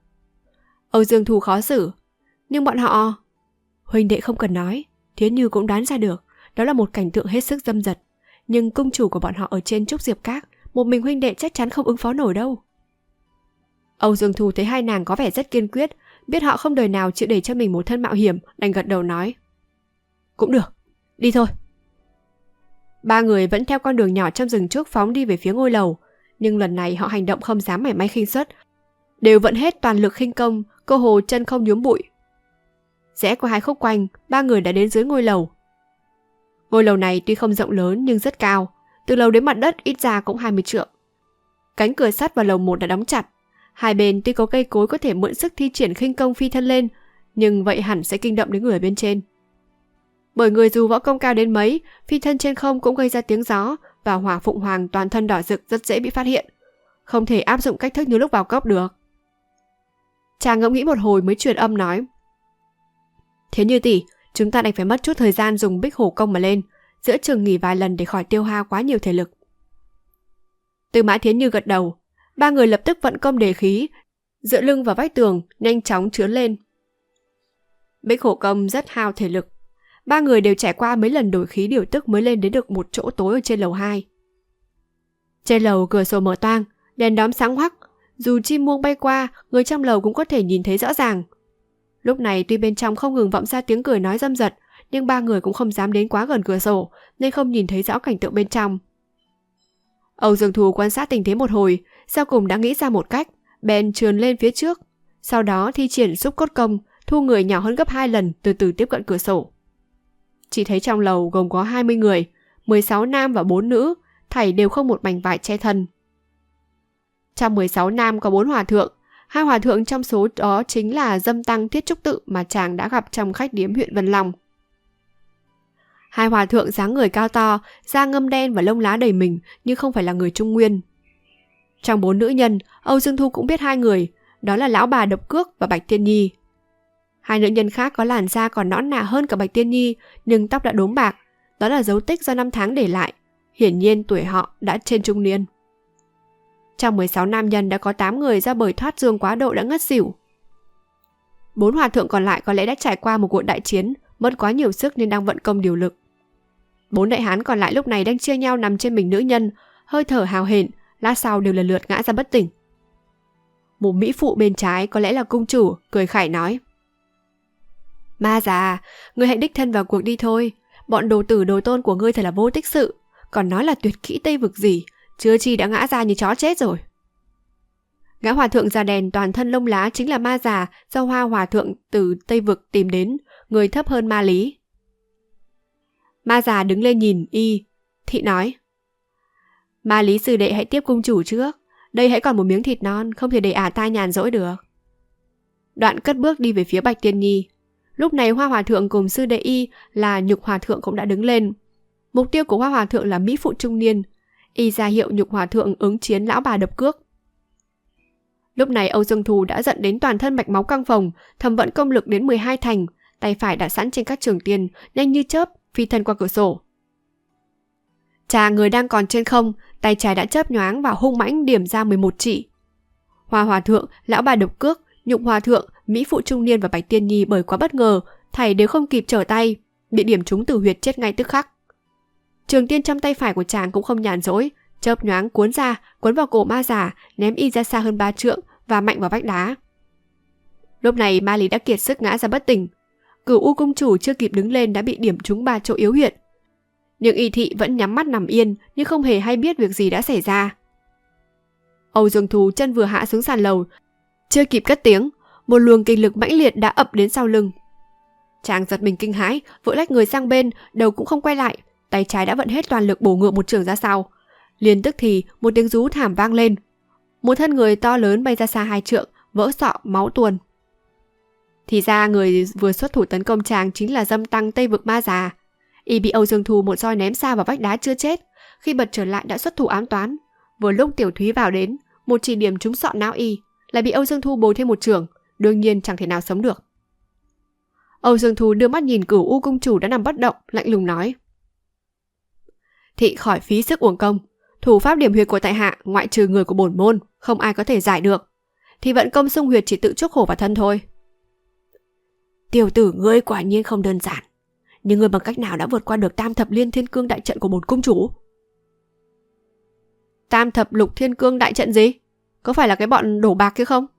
Âu Dương Thu khó xử: Nhưng bọn họ... Huỳnh đệ không cần nói, Thiến Như cũng đoán ra được, đó là một cảnh tượng hết sức dâm dật. Nhưng cung chủ của bọn họ ở trên Trúc Diệp Các, một mình huynh đệ chắc chắn không ứng phó nổi đâu. Âu Dương Thu thấy hai nàng có vẻ rất kiên quyết, biết họ không đời nào chịu để cho mình một thân mạo hiểm, đành gật đầu nói: Cũng được, đi thôi. Ba người vẫn theo con đường nhỏ trong rừng trúc phóng đi về phía ngôi lầu, nhưng lần này họ hành động không dám mảy may khinh suất, đều vận hết toàn lực khinh công, cơ hồ chân không nhuốm bụi. Rẽ qua hai khúc quanh, ba người đã đến dưới ngôi lầu. Ngôi lầu này tuy không rộng lớn nhưng rất cao, từ lầu đến mặt đất ít ra cũng 20 trượng. Cánh cửa sắt vào lầu 1 đã đóng chặt. Hai bên tuy có cây cối có thể mượn sức thi triển khinh công phi thân lên, nhưng vậy hẳn sẽ kinh động đến người bên trên. Bởi người dù võ công cao đến mấy, phi thân trên không cũng gây ra tiếng gió, và hỏa phụng hoàng toàn thân đỏ rực rất dễ bị phát hiện. Không thể áp dụng cách thức như lúc vào cốc được. Chàng ngẫm nghĩ một hồi mới truyền âm nói: Thế Như tỷ, chúng ta đành phải mất chút thời gian dùng Bích Hổ công mà lên, giữa chừng nghỉ vài lần để khỏi tiêu hao quá nhiều thể lực. Tư Mã Thiến Như gật đầu. Ba người lập tức vận công đề khí, dựa lưng vào vách tường, nhanh chóng trướn lên. Bích Hổ công rất hao thể lực. Ba người đều trải qua mấy lần đổi khí điều tức mới lên đến được một chỗ tối ở trên lầu 2. Trên lầu cửa sổ mở toang, đèn đóm sáng hoắc, dù chim muông bay qua, người trong lầu cũng có thể nhìn thấy rõ ràng. Lúc này tuy bên trong không ngừng vọng ra tiếng cười nói dâm dật, nhưng ba người cũng không dám đến quá gần cửa sổ, nên không nhìn thấy rõ cảnh tượng bên trong. Âu Dương Thù quan sát tình thế một hồi, sau cùng đã nghĩ ra một cách, bèn trườn lên phía trước, sau đó thi triển xúc cốt công, thu người nhỏ hơn gấp 2 lần, từ từ tiếp cận cửa sổ. Chỉ thấy trong lầu gồm có 20 người, 16 nam và 4 nữ, thảy đều không một mảnh vải che thân. Trong 16 nam có 4 hòa thượng, 2 hòa thượng trong số đó chính là Dâm Tăng Thiết Trúc Tự mà chàng đã gặp trong khách điếm huyện Vân Long. 2 hòa thượng dáng người cao to, da ngâm đen và lông lá đầy mình, nhưng không phải là người Trung Nguyên. Trong 4 nữ nhân, Âu Dương Thu cũng biết 2 người, đó là lão bà Độc Cước và Bạch Tiên Nhi. Hai nữ nhân khác có làn da còn nõn nà hơn cả Bạch Tiên Nhi, nhưng tóc đã đốm bạc. Đó là dấu tích do năm tháng để lại. Hiển nhiên tuổi họ đã trên trung niên. Trong 16 nam nhân đã có 8 người do bởi thoát dương quá độ đã ngất xỉu. 4 hòa thượng còn lại có lẽ đã trải qua một cuộc đại chiến, mất quá nhiều sức nên đang vận công điều lực. 4 đại hán còn lại lúc này đang chia nhau nằm trên mình nữ nhân, hơi thở hào hển, lát sau đều lần lượt ngã ra bất tỉnh. Một mỹ phụ bên trái có lẽ là cung chủ, cười khải nói: Ma già, ngươi hãy đích thân vào cuộc đi thôi. Bọn đồ tử đồ tôn của ngươi thật là vô tích sự, còn nói là tuyệt kỹ Tây Vực gì, chưa chi đã ngã ra như chó chết rồi. Gã hòa thượng già đèn toàn thân lông lá chính là ma già do Hoa hòa thượng từ Tây Vực tìm đến, người thấp hơn Ma Lý. Ma già đứng lên nhìn y, thị nói: Ma Lý sư đệ hãy tiếp cung chủ trước, đây hãy còn một miếng thịt non, không thể để ả ta nhàn rỗi được. Đoạn cất bước đi về phía Bạch Tiên Nhi. Lúc này Hoa hòa thượng cùng sư đệ y là Nhục hòa thượng cũng đã đứng lên. Mục tiêu của Hoa hòa thượng là mỹ phụ trung niên. Y ra hiệu Nhục hòa thượng ứng chiến lão bà đập cước. Lúc này Âu Dương Thù đã giận đến toàn thân mạch máu căng phồng, thầm vận công lực đến 12 thành, tay phải đặt sẵn trên các trường tiên, nhanh như chớp phi thân qua cửa sổ. Chà người đang còn trên không, tay trái đã chớp nhoáng và hung mãnh điểm ra 11 chỉ. Hoa hòa thượng, lão bà độc cước, Nhục hòa thượng, mỹ phụ trung niên và Bạch Tiên Nhi bởi quá bất ngờ, thảy đều không kịp trở tay, bị điểm trúng tử huyệt chết ngay tức khắc. Trường tiên trong tay phải của chàng cũng không nhàn rỗi, chớp nhoáng cuốn ra, cuốn vào cổ ma già, ném y ra xa hơn 3 trượng và mạnh vào vách đá. Lúc này Ma Lý đã kiệt sức ngã ra bất tỉnh. Cửu U cung chủ chưa kịp đứng lên đã bị điểm trúng 3 chỗ yếu huyệt. Nhưng y thị vẫn nhắm mắt nằm yên, nhưng không hề hay biết việc gì đã xảy ra. Âu Dương Thù chân vừa hạ xuống sàn lầu, chưa kịp cất tiếng, một luồng kinh lực mãnh liệt đã ập đến sau lưng. Chàng giật mình kinh hãi, vội lách người sang bên, đầu cũng không quay lại, tay trái đã vận hết toàn lực bổ ngược một chưởng ra sau. Liền tức thì một tiếng rú thảm vang lên. Một thân người to lớn bay ra xa 2 trượng, vỡ sọ máu tuôn. Thì ra người vừa xuất thủ tấn công chàng chính là Dâm Tăng Tây Vực ma già. Y bị Âu Dương Thù một roi ném xa vào vách đá chưa chết, khi bật trở lại đã xuất thủ ám toán. Vừa lúc Tiểu Thúy vào đến, một chỉ điểm trúng sọ não y, lại bị Âu Dương Thu bồi thêm một chưởng, đương nhiên chẳng thể nào sống được. Âu Dương Thu đưa mắt nhìn Cửu U cung chủ đã nằm bất động, lạnh lùng nói: Thị khỏi phí sức uổng công, thủ pháp điểm huyệt của tại hạ ngoại trừ người của bổn môn, không ai có thể giải được. Thì vận công xung huyệt chỉ tự chuốc khổ vào thân thôi. Tiểu tử ngươi quả nhiên không đơn giản, nhưng ngươi bằng cách nào đã vượt qua được Tam Thập Liên Thiên Cương đại trận của bổn cung chủ? Tam Thập Lục Thiên Cương đại trận gì? Có phải là cái bọn đổ bạc kia không?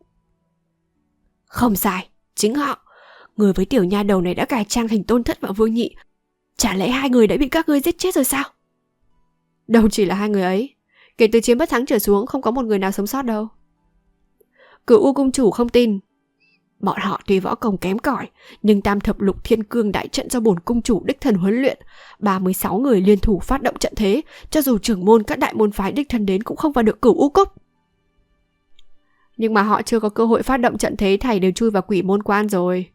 Không sai, chính họ. Người với tiểu nha đầu này đã cải trang thành Tôn Thất và Vương Nhị. Chả lẽ hai người đã bị các ngươi giết chết rồi sao? Đâu chỉ là hai người ấy, kể từ Chiến Bất Thắng trở xuống không có một người nào sống sót đâu. Cửu U cung chủ không tin. Bọn họ tuy võ công kém cỏi, nhưng Tam Thập Lục Thiên Cương đại trận do bổn cung chủ đích thân huấn luyện, 36 người liên thủ phát động trận thế, cho dù trưởng môn các đại môn phái đích thân đến cũng không vào được Cửu U cốc. Nhưng mà họ chưa có cơ hội phát động trận thế, thảy đều chui vào Quỷ Môn Quan rồi.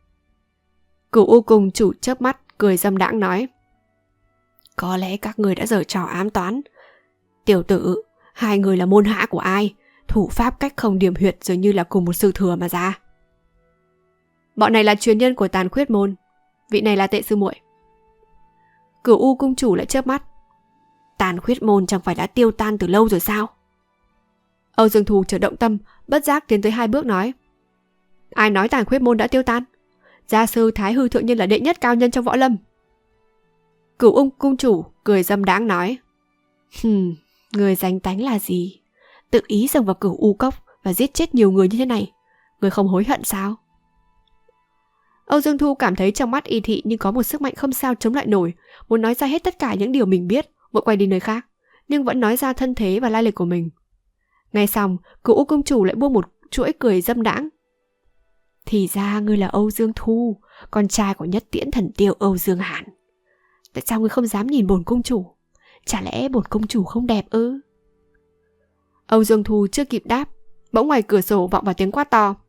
Cửu U cung chủ chớp mắt cười dâm đãng nói: Có lẽ các người đã giở trò ám toán. Tiểu tử, hai người là môn hạ của ai? Thủ pháp cách không điểm huyệt dường như là cùng một sư thừa mà ra. Bọn này là truyền nhân của Tàn Khuyết môn, vị này là Tệ sư muội. Cửu U cung chủ lại chớp mắt: Tàn Khuyết môn chẳng phải đã tiêu tan từ lâu rồi sao? Âu Dương Thù chợt động tâm, bất giác tiến tới 2 bước nói: Ai nói Tàn Khuyết môn đã tiêu tan? Gia sư Thái Hư thượng nhân là đệ nhất cao nhân trong võ lâm. Cửu U cung chủ cười dâm đãng nói: Người danh tánh là gì? Tự ý xông vào Cửu U cốc và giết chết nhiều người như thế này, người không hối hận sao? Âu Dương Thu cảm thấy trong mắt y thị nhưng có một sức mạnh không sao chống lại nổi, muốn nói ra hết tất cả những điều mình biết, vội quay đi nơi khác, nhưng vẫn nói ra thân thế và lai lịch của mình. Ngay xong, Cửu U cung chủ lại buông một chuỗi cười dâm đãng: Thì ra ngươi là Âu Dương Thu, con trai của Nhất Tiễn thần tiêu Âu Dương Hàn. Tại sao ngươi không dám nhìn bổn cung chủ? Chả lẽ bổn cung chủ không đẹp ư? Âu Dương Thu chưa kịp đáp, bỗng ngoài cửa sổ vọng vào tiếng quát to: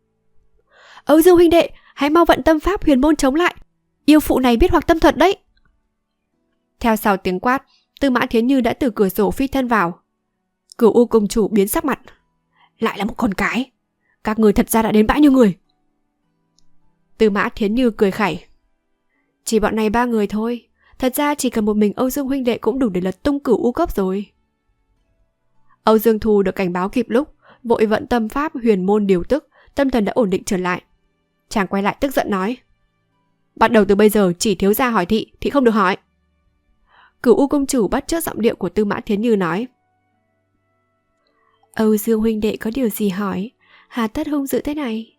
Âu Dương huynh đệ, hãy mau vận tâm pháp huyền môn chống lại, yêu phụ này biết hoặc tâm thuật đấy. Theo sau tiếng quát, Tư Mã Thiến Như đã từ cửa sổ phi thân vào. Cửu U cung chủ biến sắc mặt: Lại là một con cái, các người thật ra đã đến bãi như người. Tư Mã Thiến Như cười khẩy. Chỉ bọn này 3 người thôi. Thật ra chỉ cần một mình Âu Dương huynh đệ cũng đủ để lật tung Cửu U Cốc rồi. Âu Dương Thu được cảnh báo kịp lúc, vội vận tâm pháp huyền môn điều tức, tâm thần đã ổn định trở lại. Chàng quay lại tức giận nói: bắt đầu từ bây giờ chỉ thiếu gia hỏi thị không được hỏi. Cửu U công chủ bắt chước giọng điệu của Tư Mã Thiến Như nói: Âu Dương huynh đệ có điều gì hỏi, hà tất hung dữ thế này?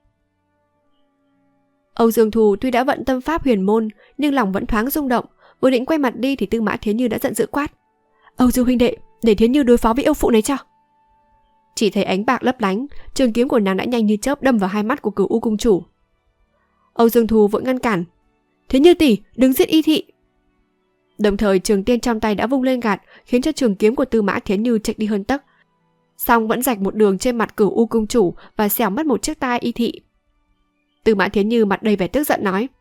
Âu Dương Thu tuy đã vận tâm pháp huyền môn, nhưng lòng vẫn thoáng rung động, vừa định quay mặt đi thì Tư Mã Thiến Như đã giận dữ quát: Âu Dương huynh đệ, để Thiến Như đối phó với yêu phụ này cho. Chỉ thấy ánh bạc lấp lánh, trường kiếm của nàng đã nhanh như chớp đâm vào hai mắt của Cửu U cung chủ. Âu Dương Thu vội ngăn cản: Thiến Như tỷ, đừng giết y thị. Đồng thời trường tiên trong tay đã vung lên gạt, khiến cho trường kiếm của Tư Mã Thiến Như chệch đi hơn tấc, song vẫn rạch một đường trên mặt Cửu U cung chủ và xẻo mất một chiếc tai y thị. Tư Mã Thiến Như mặt đầy vẻ tức giận nói: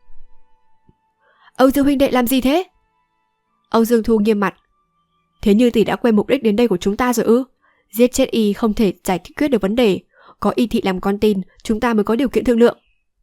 Âu Dương huynh đệ làm gì thế? Âu Dương Thu nghiêm mặt: Thiến Như tỷ đã quên mục đích đến đây của chúng ta rồi ư? Giết chết y không thể giải quyết được vấn đề, có y thị làm con tin, chúng ta mới có điều kiện thương lượng.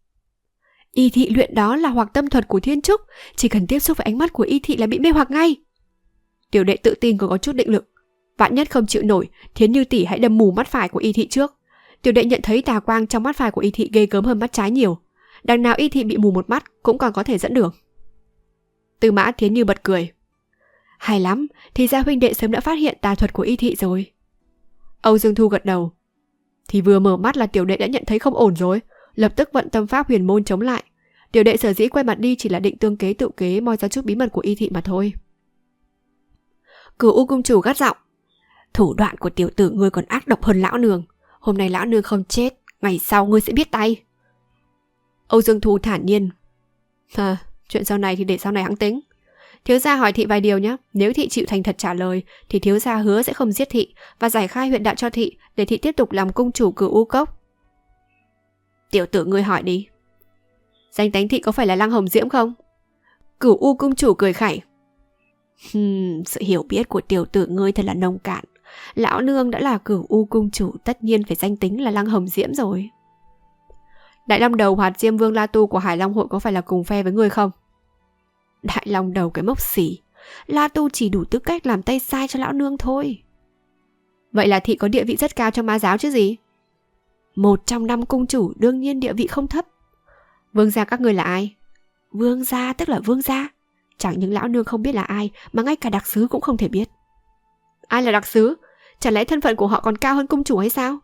Y thị luyện đó là hoặc tâm thuật của thiên trúc, chỉ cần tiếp xúc với ánh mắt của y thị là bị mê hoặc ngay. Tiểu đệ tự tin còn có chút định lực, vạn nhất không chịu nổi, Thiến Như tỷ hãy đâm mù mắt phải của y thị trước. Tiểu đệ nhận thấy tà quang trong mắt phải của y thị ghê gớm hơn mắt trái nhiều, đằng nào y thị bị mù một mắt cũng còn có thể dẫn đường. Tư Mã Thiến Như bật cười: hay lắm, thì ra huynh đệ sớm đã phát hiện tà thuật của y thị rồi. Âu Dương Thu gật đầu: thì vừa mở mắt là tiểu đệ đã nhận thấy không ổn rồi, lập tức vận tâm pháp huyền môn chống lại. Tiểu đệ sở dĩ quay mặt đi chỉ là định tương kế tự kế moi ra chút bí mật của y thị mà thôi. Cửu U cung chủ gắt giọng: thủ đoạn của tiểu tử ngươi còn ác độc hơn lão nương. Hôm nay lão nương không chết, ngày sau ngươi sẽ biết tay. Âu Dương Thu thản nhiên: chuyện sau này thì để sau này hẵng tính. Thiếu gia hỏi thị vài điều nhé. Nếu thị chịu thành thật trả lời thì thiếu gia hứa sẽ không giết thị và giải khai huyện đạo cho thị, để thị tiếp tục làm cung chủ Cửu U Cốc. Tiểu tử ngươi hỏi đi. Danh tánh thị có phải là Lăng Hồng Diễm không? Cửu U cung chủ cười khẩy: sự hiểu biết của tiểu tử ngươi thật là nông cạn. Lão nương đã là Cửu U cung chủ, tất nhiên phải danh tính là Lăng Hồng Diễm rồi. Đại long đầu Hoạt Diêm Vương La Tu của Hải Long hội có phải là cùng phe với ngươi không? Đại long đầu cái mốc xỉ, La Tu chỉ đủ tư cách làm tay sai cho lão nương thôi. Vậy là thị có địa vị rất cao trong ma giáo chứ gì? Một trong 5 cung chủ đương nhiên địa vị không thấp. Vương gia các ngươi là ai? Vương gia tức là vương gia. Chẳng những lão nương không biết là ai, mà ngay cả đặc sứ cũng không thể biết. Ai là đặc sứ? Chẳng lẽ thân phận của họ còn cao hơn cung chủ hay sao?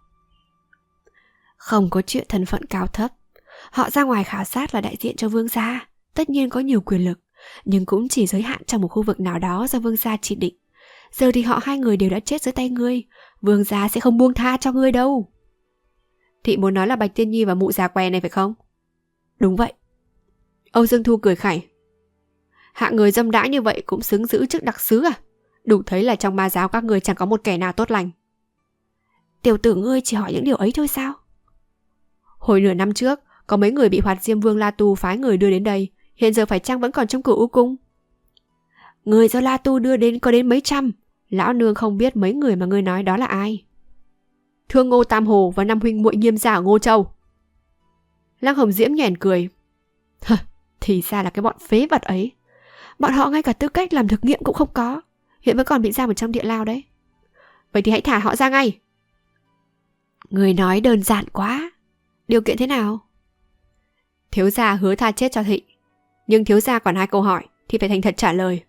Không có chuyện thân phận cao thấp. Họ ra ngoài khảo sát là đại diện cho vương gia, tất nhiên có nhiều quyền lực, nhưng cũng chỉ giới hạn trong một khu vực nào đó do vương gia chỉ định. Giờ thì họ 2 người đều đã chết dưới tay ngươi, vương gia sẽ không buông tha cho ngươi đâu. Thị muốn nói là Bạch Tiên Nhi và mụ già què này phải không? Đúng vậy. Âu Dương Thu cười khẩy: hạng người dâm đãng như vậy cũng xứng giữ chức đặc sứ à? Đủ thấy là trong ma giáo các người chẳng có một kẻ nào tốt lành. Tiểu tử ngươi chỉ hỏi những điều ấy thôi sao? Hồi nửa năm trước, có mấy người bị Hoạt Diêm Vương La Tu phái người đưa đến đây, hiện giờ phải chăng vẫn còn trong Cửu U cung? Người do La Tu đưa đến có đến mấy trăm, lão nương không biết mấy người mà ngươi nói đó là ai. Thương Ngô Tam Hồ và 5 huynh muội Nghiêm gia ở Ngô Châu. Lăng Hồng Diễm nhoẻn cười: thì ra là cái bọn phế vật ấy. Bọn họ ngay cả tư cách làm thực nghiệm cũng không có, hiện vẫn còn bị giam ở trong địa lao đấy. Vậy thì hãy thả họ ra ngay. Người nói đơn giản quá. Điều kiện thế nào? Thiếu gia hứa tha chết cho thị, nhưng thiếu gia còn 2 câu hỏi thì phải thành thật trả lời.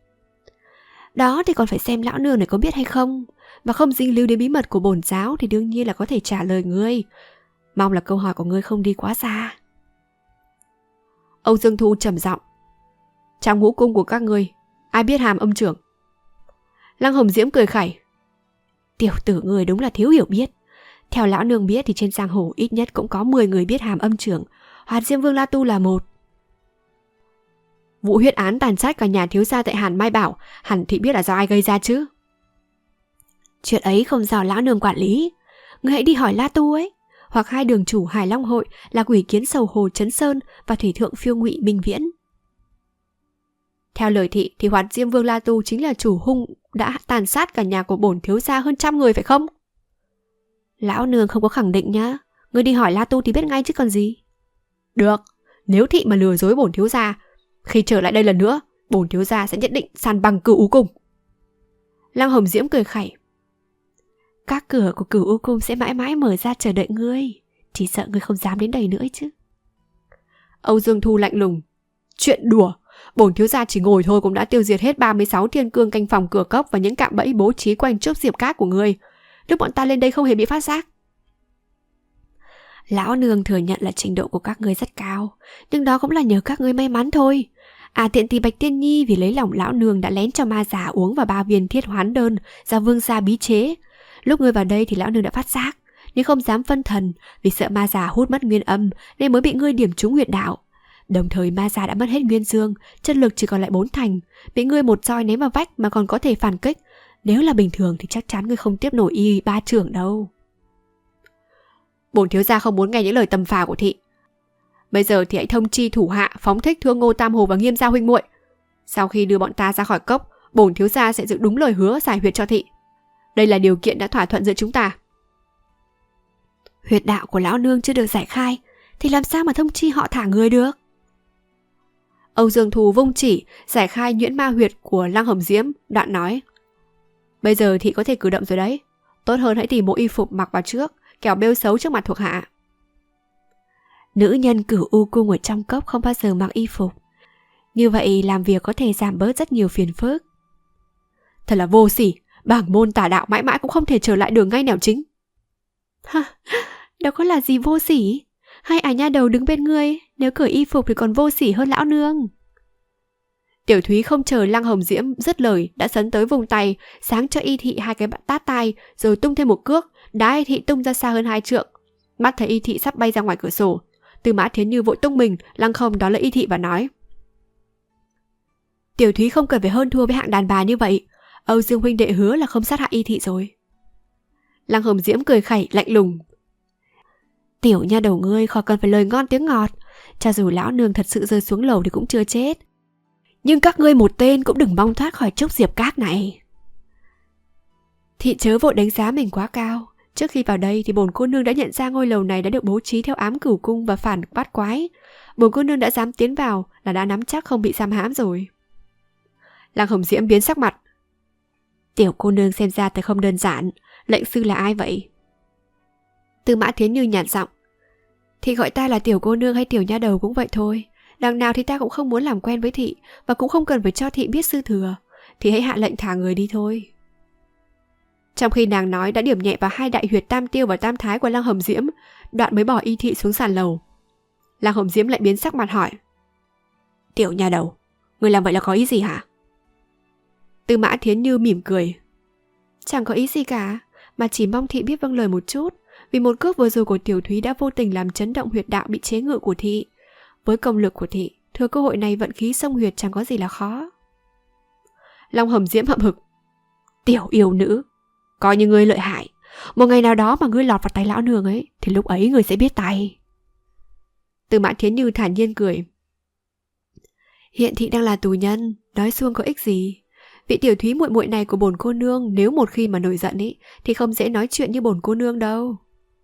Đó thì còn phải xem lão nương này có biết hay không, và không dính líu đến bí mật của bổn giáo thì đương nhiên là có thể trả lời ngươi. Mong là câu hỏi của ngươi không đi quá xa. Âu Dương Thu trầm giọng: trong ngũ cung của các ngươi, ai biết hàm âm trưởng? Lăng Hồng Diễm cười khẩy: tiểu tử ngươi đúng là thiếu hiểu biết. Theo lão nương biết thì trên giang hồ ít nhất cũng có 10 người biết hàm âm trưởng, Hoạt Diêm Vương La Tu là một. Vụ huyết án tàn sát cả nhà thiếu gia tại Hàn Mai Bảo, hẳn thị biết là do ai gây ra chứ? Chuyện ấy không do lão nương quản lý. Người hãy đi hỏi La Tu ấy, hoặc 2 đường chủ Hải Long hội là Quỷ Kiến Sầu Hồ Trấn Sơn và Thủy Thượng Phiêu Ngụy Minh Viễn. Theo lời thị thì Hoạt Diêm Vương La Tu chính là chủ hung đã tàn sát cả nhà của bổn thiếu gia hơn 100 người phải không? Lão nương không có khẳng định nhá, người đi hỏi La Tu thì biết ngay chứ còn gì. Được, Nếu thị mà lừa dối bổn thiếu gia, khi trở lại đây lần nữa, bổn thiếu gia sẽ nhất định san bằng Cửu U Cung. Lăng Hồng Diễm cười khẩy. Các cửa của Cửu U Cung sẽ mãi mãi mở ra chờ đợi ngươi. Chỉ sợ ngươi không dám đến đây nữa chứ. Âu Dương Thu lạnh lùng. Chuyện đùa, bổn thiếu gia chỉ ngồi thôi cũng đã tiêu diệt hết 36 thiên cương canh phòng cửa cốc và những cạm bẫy bố trí quanh trước Diệp Cát của ngươi. Lúc bọn ta lên đây không hề bị phát giác. Lão nương thừa nhận là trình độ của các ngươi rất cao, nhưng đó cũng là nhờ các ngươi may mắn thôi. Tiện tỷ Bạch Tiên Nhi vì lấy lòng lão nương đã lén cho ma già uống vào 3 viên thiết hoán đơn do vương gia bí chế. Lúc ngươi vào đây thì lão nương đã phát giác, nhưng không dám phân thần vì sợ ma già hút mất nguyên âm nên mới bị ngươi điểm trúng huyệt đạo. Đồng thời ma già đã mất hết nguyên dương, chân lực chỉ còn lại 4 thành, bị ngươi một roi ném vào vách mà còn có thể phản kích. Nếu là bình thường thì chắc chắn ngươi không tiếp nổi y 3 trưởng đâu. Bổn thiếu gia không muốn nghe những lời tầm phào của thị. Bây giờ thì hãy thông chi thủ hạ phóng thích Thương Ngô Tam Hồ và Nghiêm Gia huynh muội. Sau khi đưa bọn ta ra khỏi cốc, bổn thiếu gia sẽ giữ đúng lời hứa giải huyệt cho thị. Đây là điều kiện đã thỏa thuận giữa chúng ta. Huyệt đạo của lão nương chưa được giải khai thì làm sao mà thông chi họ thả người được? Âu Dương Thù vung chỉ giải khai nhuyễn ma huyệt của Lăng Hồng Diễm, đoạn nói: Bây giờ thị có thể cử động rồi đấy. Tốt hơn hãy tìm bộ y phục mặc vào trước, kẻo bêu xấu trước mặt thuộc hạ. Nữ nhân Cửu U Cung ở trong cốc không bao giờ mặc y phục. Như vậy làm việc có thể giảm bớt rất nhiều phiền phức. Thật là vô sỉ, bảng môn tà đạo mãi mãi cũng không thể trở lại đường ngay nẻo chính. Ha, đó có là gì vô sỉ? Hai nha đầu đứng bên ngươi, nếu cởi y phục thì còn vô sỉ hơn lão nương. Tiểu Thúy không chờ Lăng Hồng Diễm dứt lời đã sấn tới vùng tay, sáng cho y thị 2 cái tát tai, rồi tung thêm một cước, đá y thị tung ra xa hơn 2 trượng. Mắt thấy y thị sắp bay ra ngoài cửa sổ, Tư Mã Thiến Như vội tung mình, lăng không đón lấy y thị và nói: Tiểu Thúy không cần phải hơn thua với hạng đàn bà như vậy. Âu Dương huynh đệ hứa là không sát hại y thị rồi. Lăng Hồng Diễm cười khẩy lạnh lùng: Tiểu nha đầu ngươi khỏi cần phải lời ngon tiếng ngọt. Cho dù lão nương thật sự rơi xuống lầu thì cũng chưa chết, nhưng các ngươi một tên cũng đừng mong thoát khỏi chốc Diệp Cát này. Thị chớ vội đánh giá mình quá cao. Trước khi vào đây thì bổn cô nương đã nhận ra ngôi lầu này đã được bố trí theo ám cửu cung và phản bát quái. Bổn cô nương đã dám tiến vào là đã nắm chắc không bị giam hãm rồi. Lăng Hồng Diễm biến sắc mặt: Tiểu cô nương xem ra thật không đơn giản. Lệnh sư là ai vậy? Tư Mã Thiến Như nhạt giọng: Thị gọi ta là tiểu cô nương hay tiểu nha đầu cũng vậy thôi. Đằng nào thì ta cũng không muốn làm quen với thị, và cũng không cần phải cho thị biết sư thừa. Thì hãy hạ lệnh thả người đi thôi. Trong khi nàng nói đã điểm nhẹ vào 2 đại huyệt tam tiêu và tam thái của Lăng Hồng Diễm, đoạn mới bỏ y thị xuống sàn lầu. Lăng Hồng Diễm lại biến sắc mặt hỏi: Tiểu nha đầu, người làm vậy là có ý gì hả? Tư Mã Thiến Như mỉm cười: Chẳng có ý gì cả, mà chỉ mong thị biết vâng lời một chút. Vì một cước vừa rồi của Tiểu Thúy đã vô tình làm chấn động huyệt đạo bị chế ngự của thị. Với công lực của thị, thừa cơ hội này vận khí xông huyệt chẳng có gì là khó. Lăng Hồng Diễm hậm hực: Tiểu yêu nữ, coi như ngươi lợi hại. Một ngày nào đó mà ngươi lọt vào tay lão nương ấy, thì lúc ấy ngươi sẽ biết tay. Tư Mã Thiến Như thản nhiên cười: Hiện thị đang là tù nhân, nói suông có ích gì. Vị Tiểu Thúy muội muội này của bổn cô nương nếu một khi mà nổi giận ấy thì không dễ nói chuyện như bổn cô nương đâu.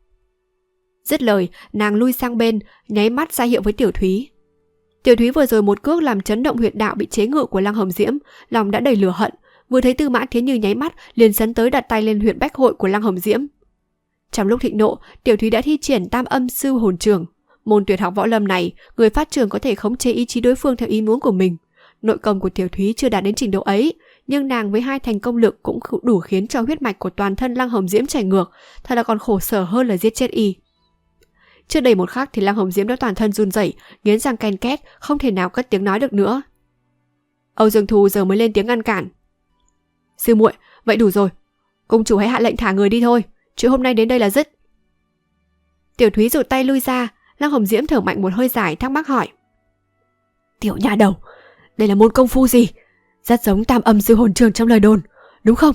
Dứt lời, nàng lui sang bên, nháy mắt ra hiệu với Tiểu Thúy. Tiểu Thúy vừa rồi một cước làm chấn động huyệt đạo bị chế ngự của Lăng Hồng Diễm, lòng đã đầy lửa hận, vừa thấy Tư Mã Thiến Như nháy mắt liền sấn tới đặt tay lên huyệt bách hội của Lăng Hồng Diễm. Trong lúc thịnh nộ, Tiểu Thúy đã thi triển Tam Âm Sư Hồn Trường. Môn tuyệt học võ lâm này, người phát trường có thể khống chế ý chí đối phương theo ý muốn của mình. Nội công của Tiểu Thúy chưa đạt đến trình độ ấy, nhưng nàng với 2 thành công lực cũng đủ khiến cho huyết mạch của toàn thân Lăng Hồng Diễm chảy ngược, thật là còn khổ sở hơn là giết chết y. Chưa đầy một khắc thì Lăng Hồng Diễm đã toàn thân run rẩy, nghiến răng ken két, không thể nào cất tiếng nói được nữa. Âu Dương Thù giờ mới lên tiếng ngăn cản: Sư muội, vậy đủ rồi, cung chủ hãy hạ lệnh thả người đi thôi, chuyện hôm nay đến đây là dứt. Tiểu Thúy rụt tay lui ra. Lăng Hồng Diễm thở mạnh một hơi dài, thắc mắc hỏi: Tiểu nha đầu, đây là môn công phu gì? Rất giống Tam Âm Sư Hồn Trường trong lời đồn, đúng không?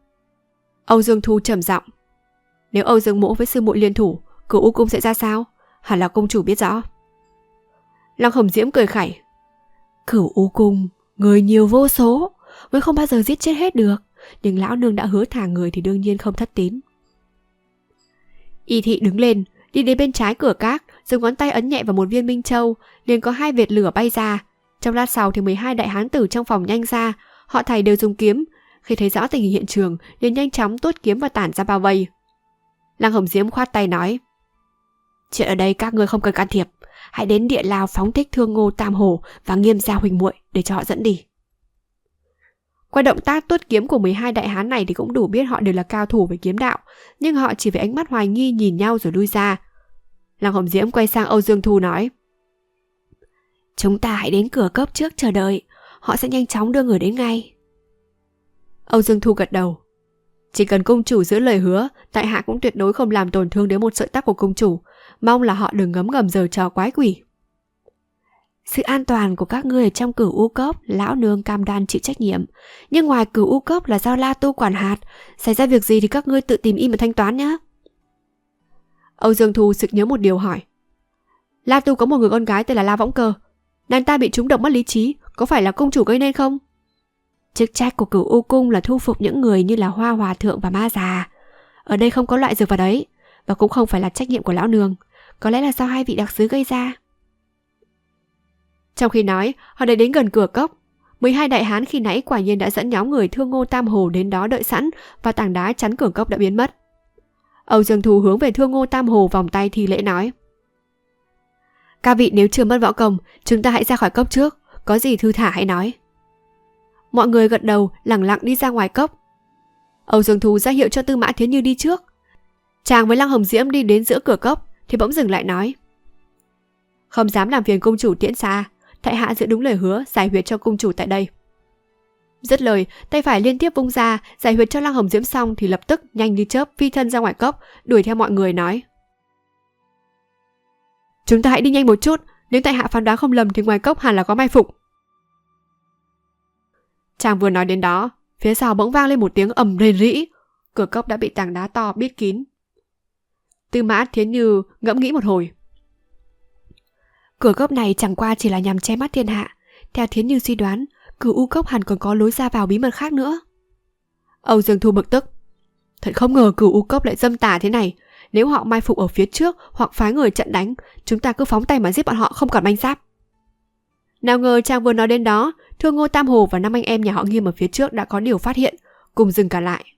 Âu Dương Thu trầm giọng: Nếu Âu Dương mỗ với sư muội liên thủ, Cửu U Cung sẽ ra sao? Hẳn là công chủ biết rõ. Lăng Hồng Diễm cười khẩy: Cửu U Cung, người nhiều vô số, mới không bao giờ giết chết hết được. Nhưng lão nương đã hứa thả người thì đương nhiên không thất tín. Y thị đứng lên, đi đến bên trái cửa các, dùng ngón tay ấn nhẹ vào một viên minh châu, liền có 2 vệt lửa bay ra. Trong lát sau thì 12 đại hán tử trong phòng nhanh ra, họ thảy đều dùng kiếm. Khi thấy rõ tình hình hiện trường, liền nhanh chóng tuốt kiếm và tản ra bao vây. Lăng Hồng Diễm khoát tay nói: chuyện ở đây các ngươi không cần can thiệp, hãy đến địa lao phóng thích Thương Ngô Tam Hồ và Nghiêm gia huynh muội để cho họ dẫn đi. Qua động tác tuốt kiếm của 12 đại hán này thì cũng đủ biết họ đều là cao thủ về kiếm đạo, nhưng họ chỉ với ánh mắt hoài nghi nhìn nhau rồi lui ra. Lăng Hồng Diễm quay sang Âu Dương Thu nói: chúng ta hãy đến cửa cốc trước chờ đợi, họ sẽ nhanh chóng đưa người đến ngay. Âu Dương Thu gật đầu. Chỉ cần công chủ giữ lời hứa, tại hạ cũng tuyệt đối không làm tổn thương đến một sợi tóc của công chủ, mong là họ đừng ngấm ngầm giở trò quái quỷ. Sự an toàn của các ngươi ở trong Cửu U Cốc, lão nương cam đoan chịu trách nhiệm, nhưng ngoài Cửu U Cốc là do La Tu quản hạt, xảy ra việc gì thì các ngươi tự tìm im mà thanh toán nhé. Âu Dương Thu sực nhớ một điều hỏi: La Tu có một người con gái tên là La Võng Cơ, nàng ta bị trúng độc mất lý trí, có phải là công chủ gây nên không? Chức trách của Cửu U Cung là thu phục những người như là Hoa Hòa Thượng và Ma Già. Ở đây không có loại dược vật ấy, và cũng không phải là trách nhiệm của lão nương, có lẽ là do 2 vị đặc sứ gây ra. Trong khi nói, họ đã đến gần cửa cốc. 12 đại hán khi nãy quả nhiên đã dẫn nhóm người Thương Ngô Tam Hồ đến đó đợi sẵn, và tảng đá chắn cửa cốc đã biến mất. Âu Dương Thu hướng về Thương Ngô Tam Hồ vòng tay thi lễ nói: các vị nếu chưa mất võ công, chúng ta hãy ra khỏi cốc trước, có gì thư thả hãy nói. Mọi người gật đầu, lẳng lặng đi ra ngoài cốc. Âu Dương Thu ra hiệu cho Tư Mã Thiến Như đi trước. Chàng với Lăng Hồng Diễm đi đến giữa cửa cốc thì bỗng dừng lại nói: không dám làm phiền công chủ tiễn xa, tại hạ giữ đúng lời hứa giải huyệt cho công chủ tại đây. Dứt lời, tay phải liên tiếp vung ra giải huyệt cho Lăng Hồng Diễm, xong thì lập tức nhanh như chớp phi thân ra ngoài cốc, đuổi theo mọi người nói: chúng ta hãy đi nhanh một chút, nếu tại hạ phán đoán không lầm thì ngoài cốc hẳn là có mai phục. Chàng vừa nói đến đó, phía sau bỗng vang lên một tiếng ầm rền rĩ, cửa cốc đã bị tảng đá to bít kín. Tư Mã Thiến Như ngẫm nghĩ một hồi. Cửa cốc này chẳng qua chỉ là nhằm che mắt thiên hạ, theo Thiến Như suy đoán, Cửu U Cốc hẳn còn có lối ra vào bí mật khác nữa. Âu Dương Thu bực tức: thật không ngờ Cửu U Cốc lại dâm tà thế này, nếu họ mai phục ở phía trước hoặc phái người trận đánh, chúng ta cứ phóng tay mà giết bọn họ không còn manh giáp. Nào ngờ chàng vừa nói đến đó, Thương Ngô Tam Hồ và 5 anh em nhà họ Nghiêm ở phía trước đã có điều phát hiện, cùng dừng cả lại.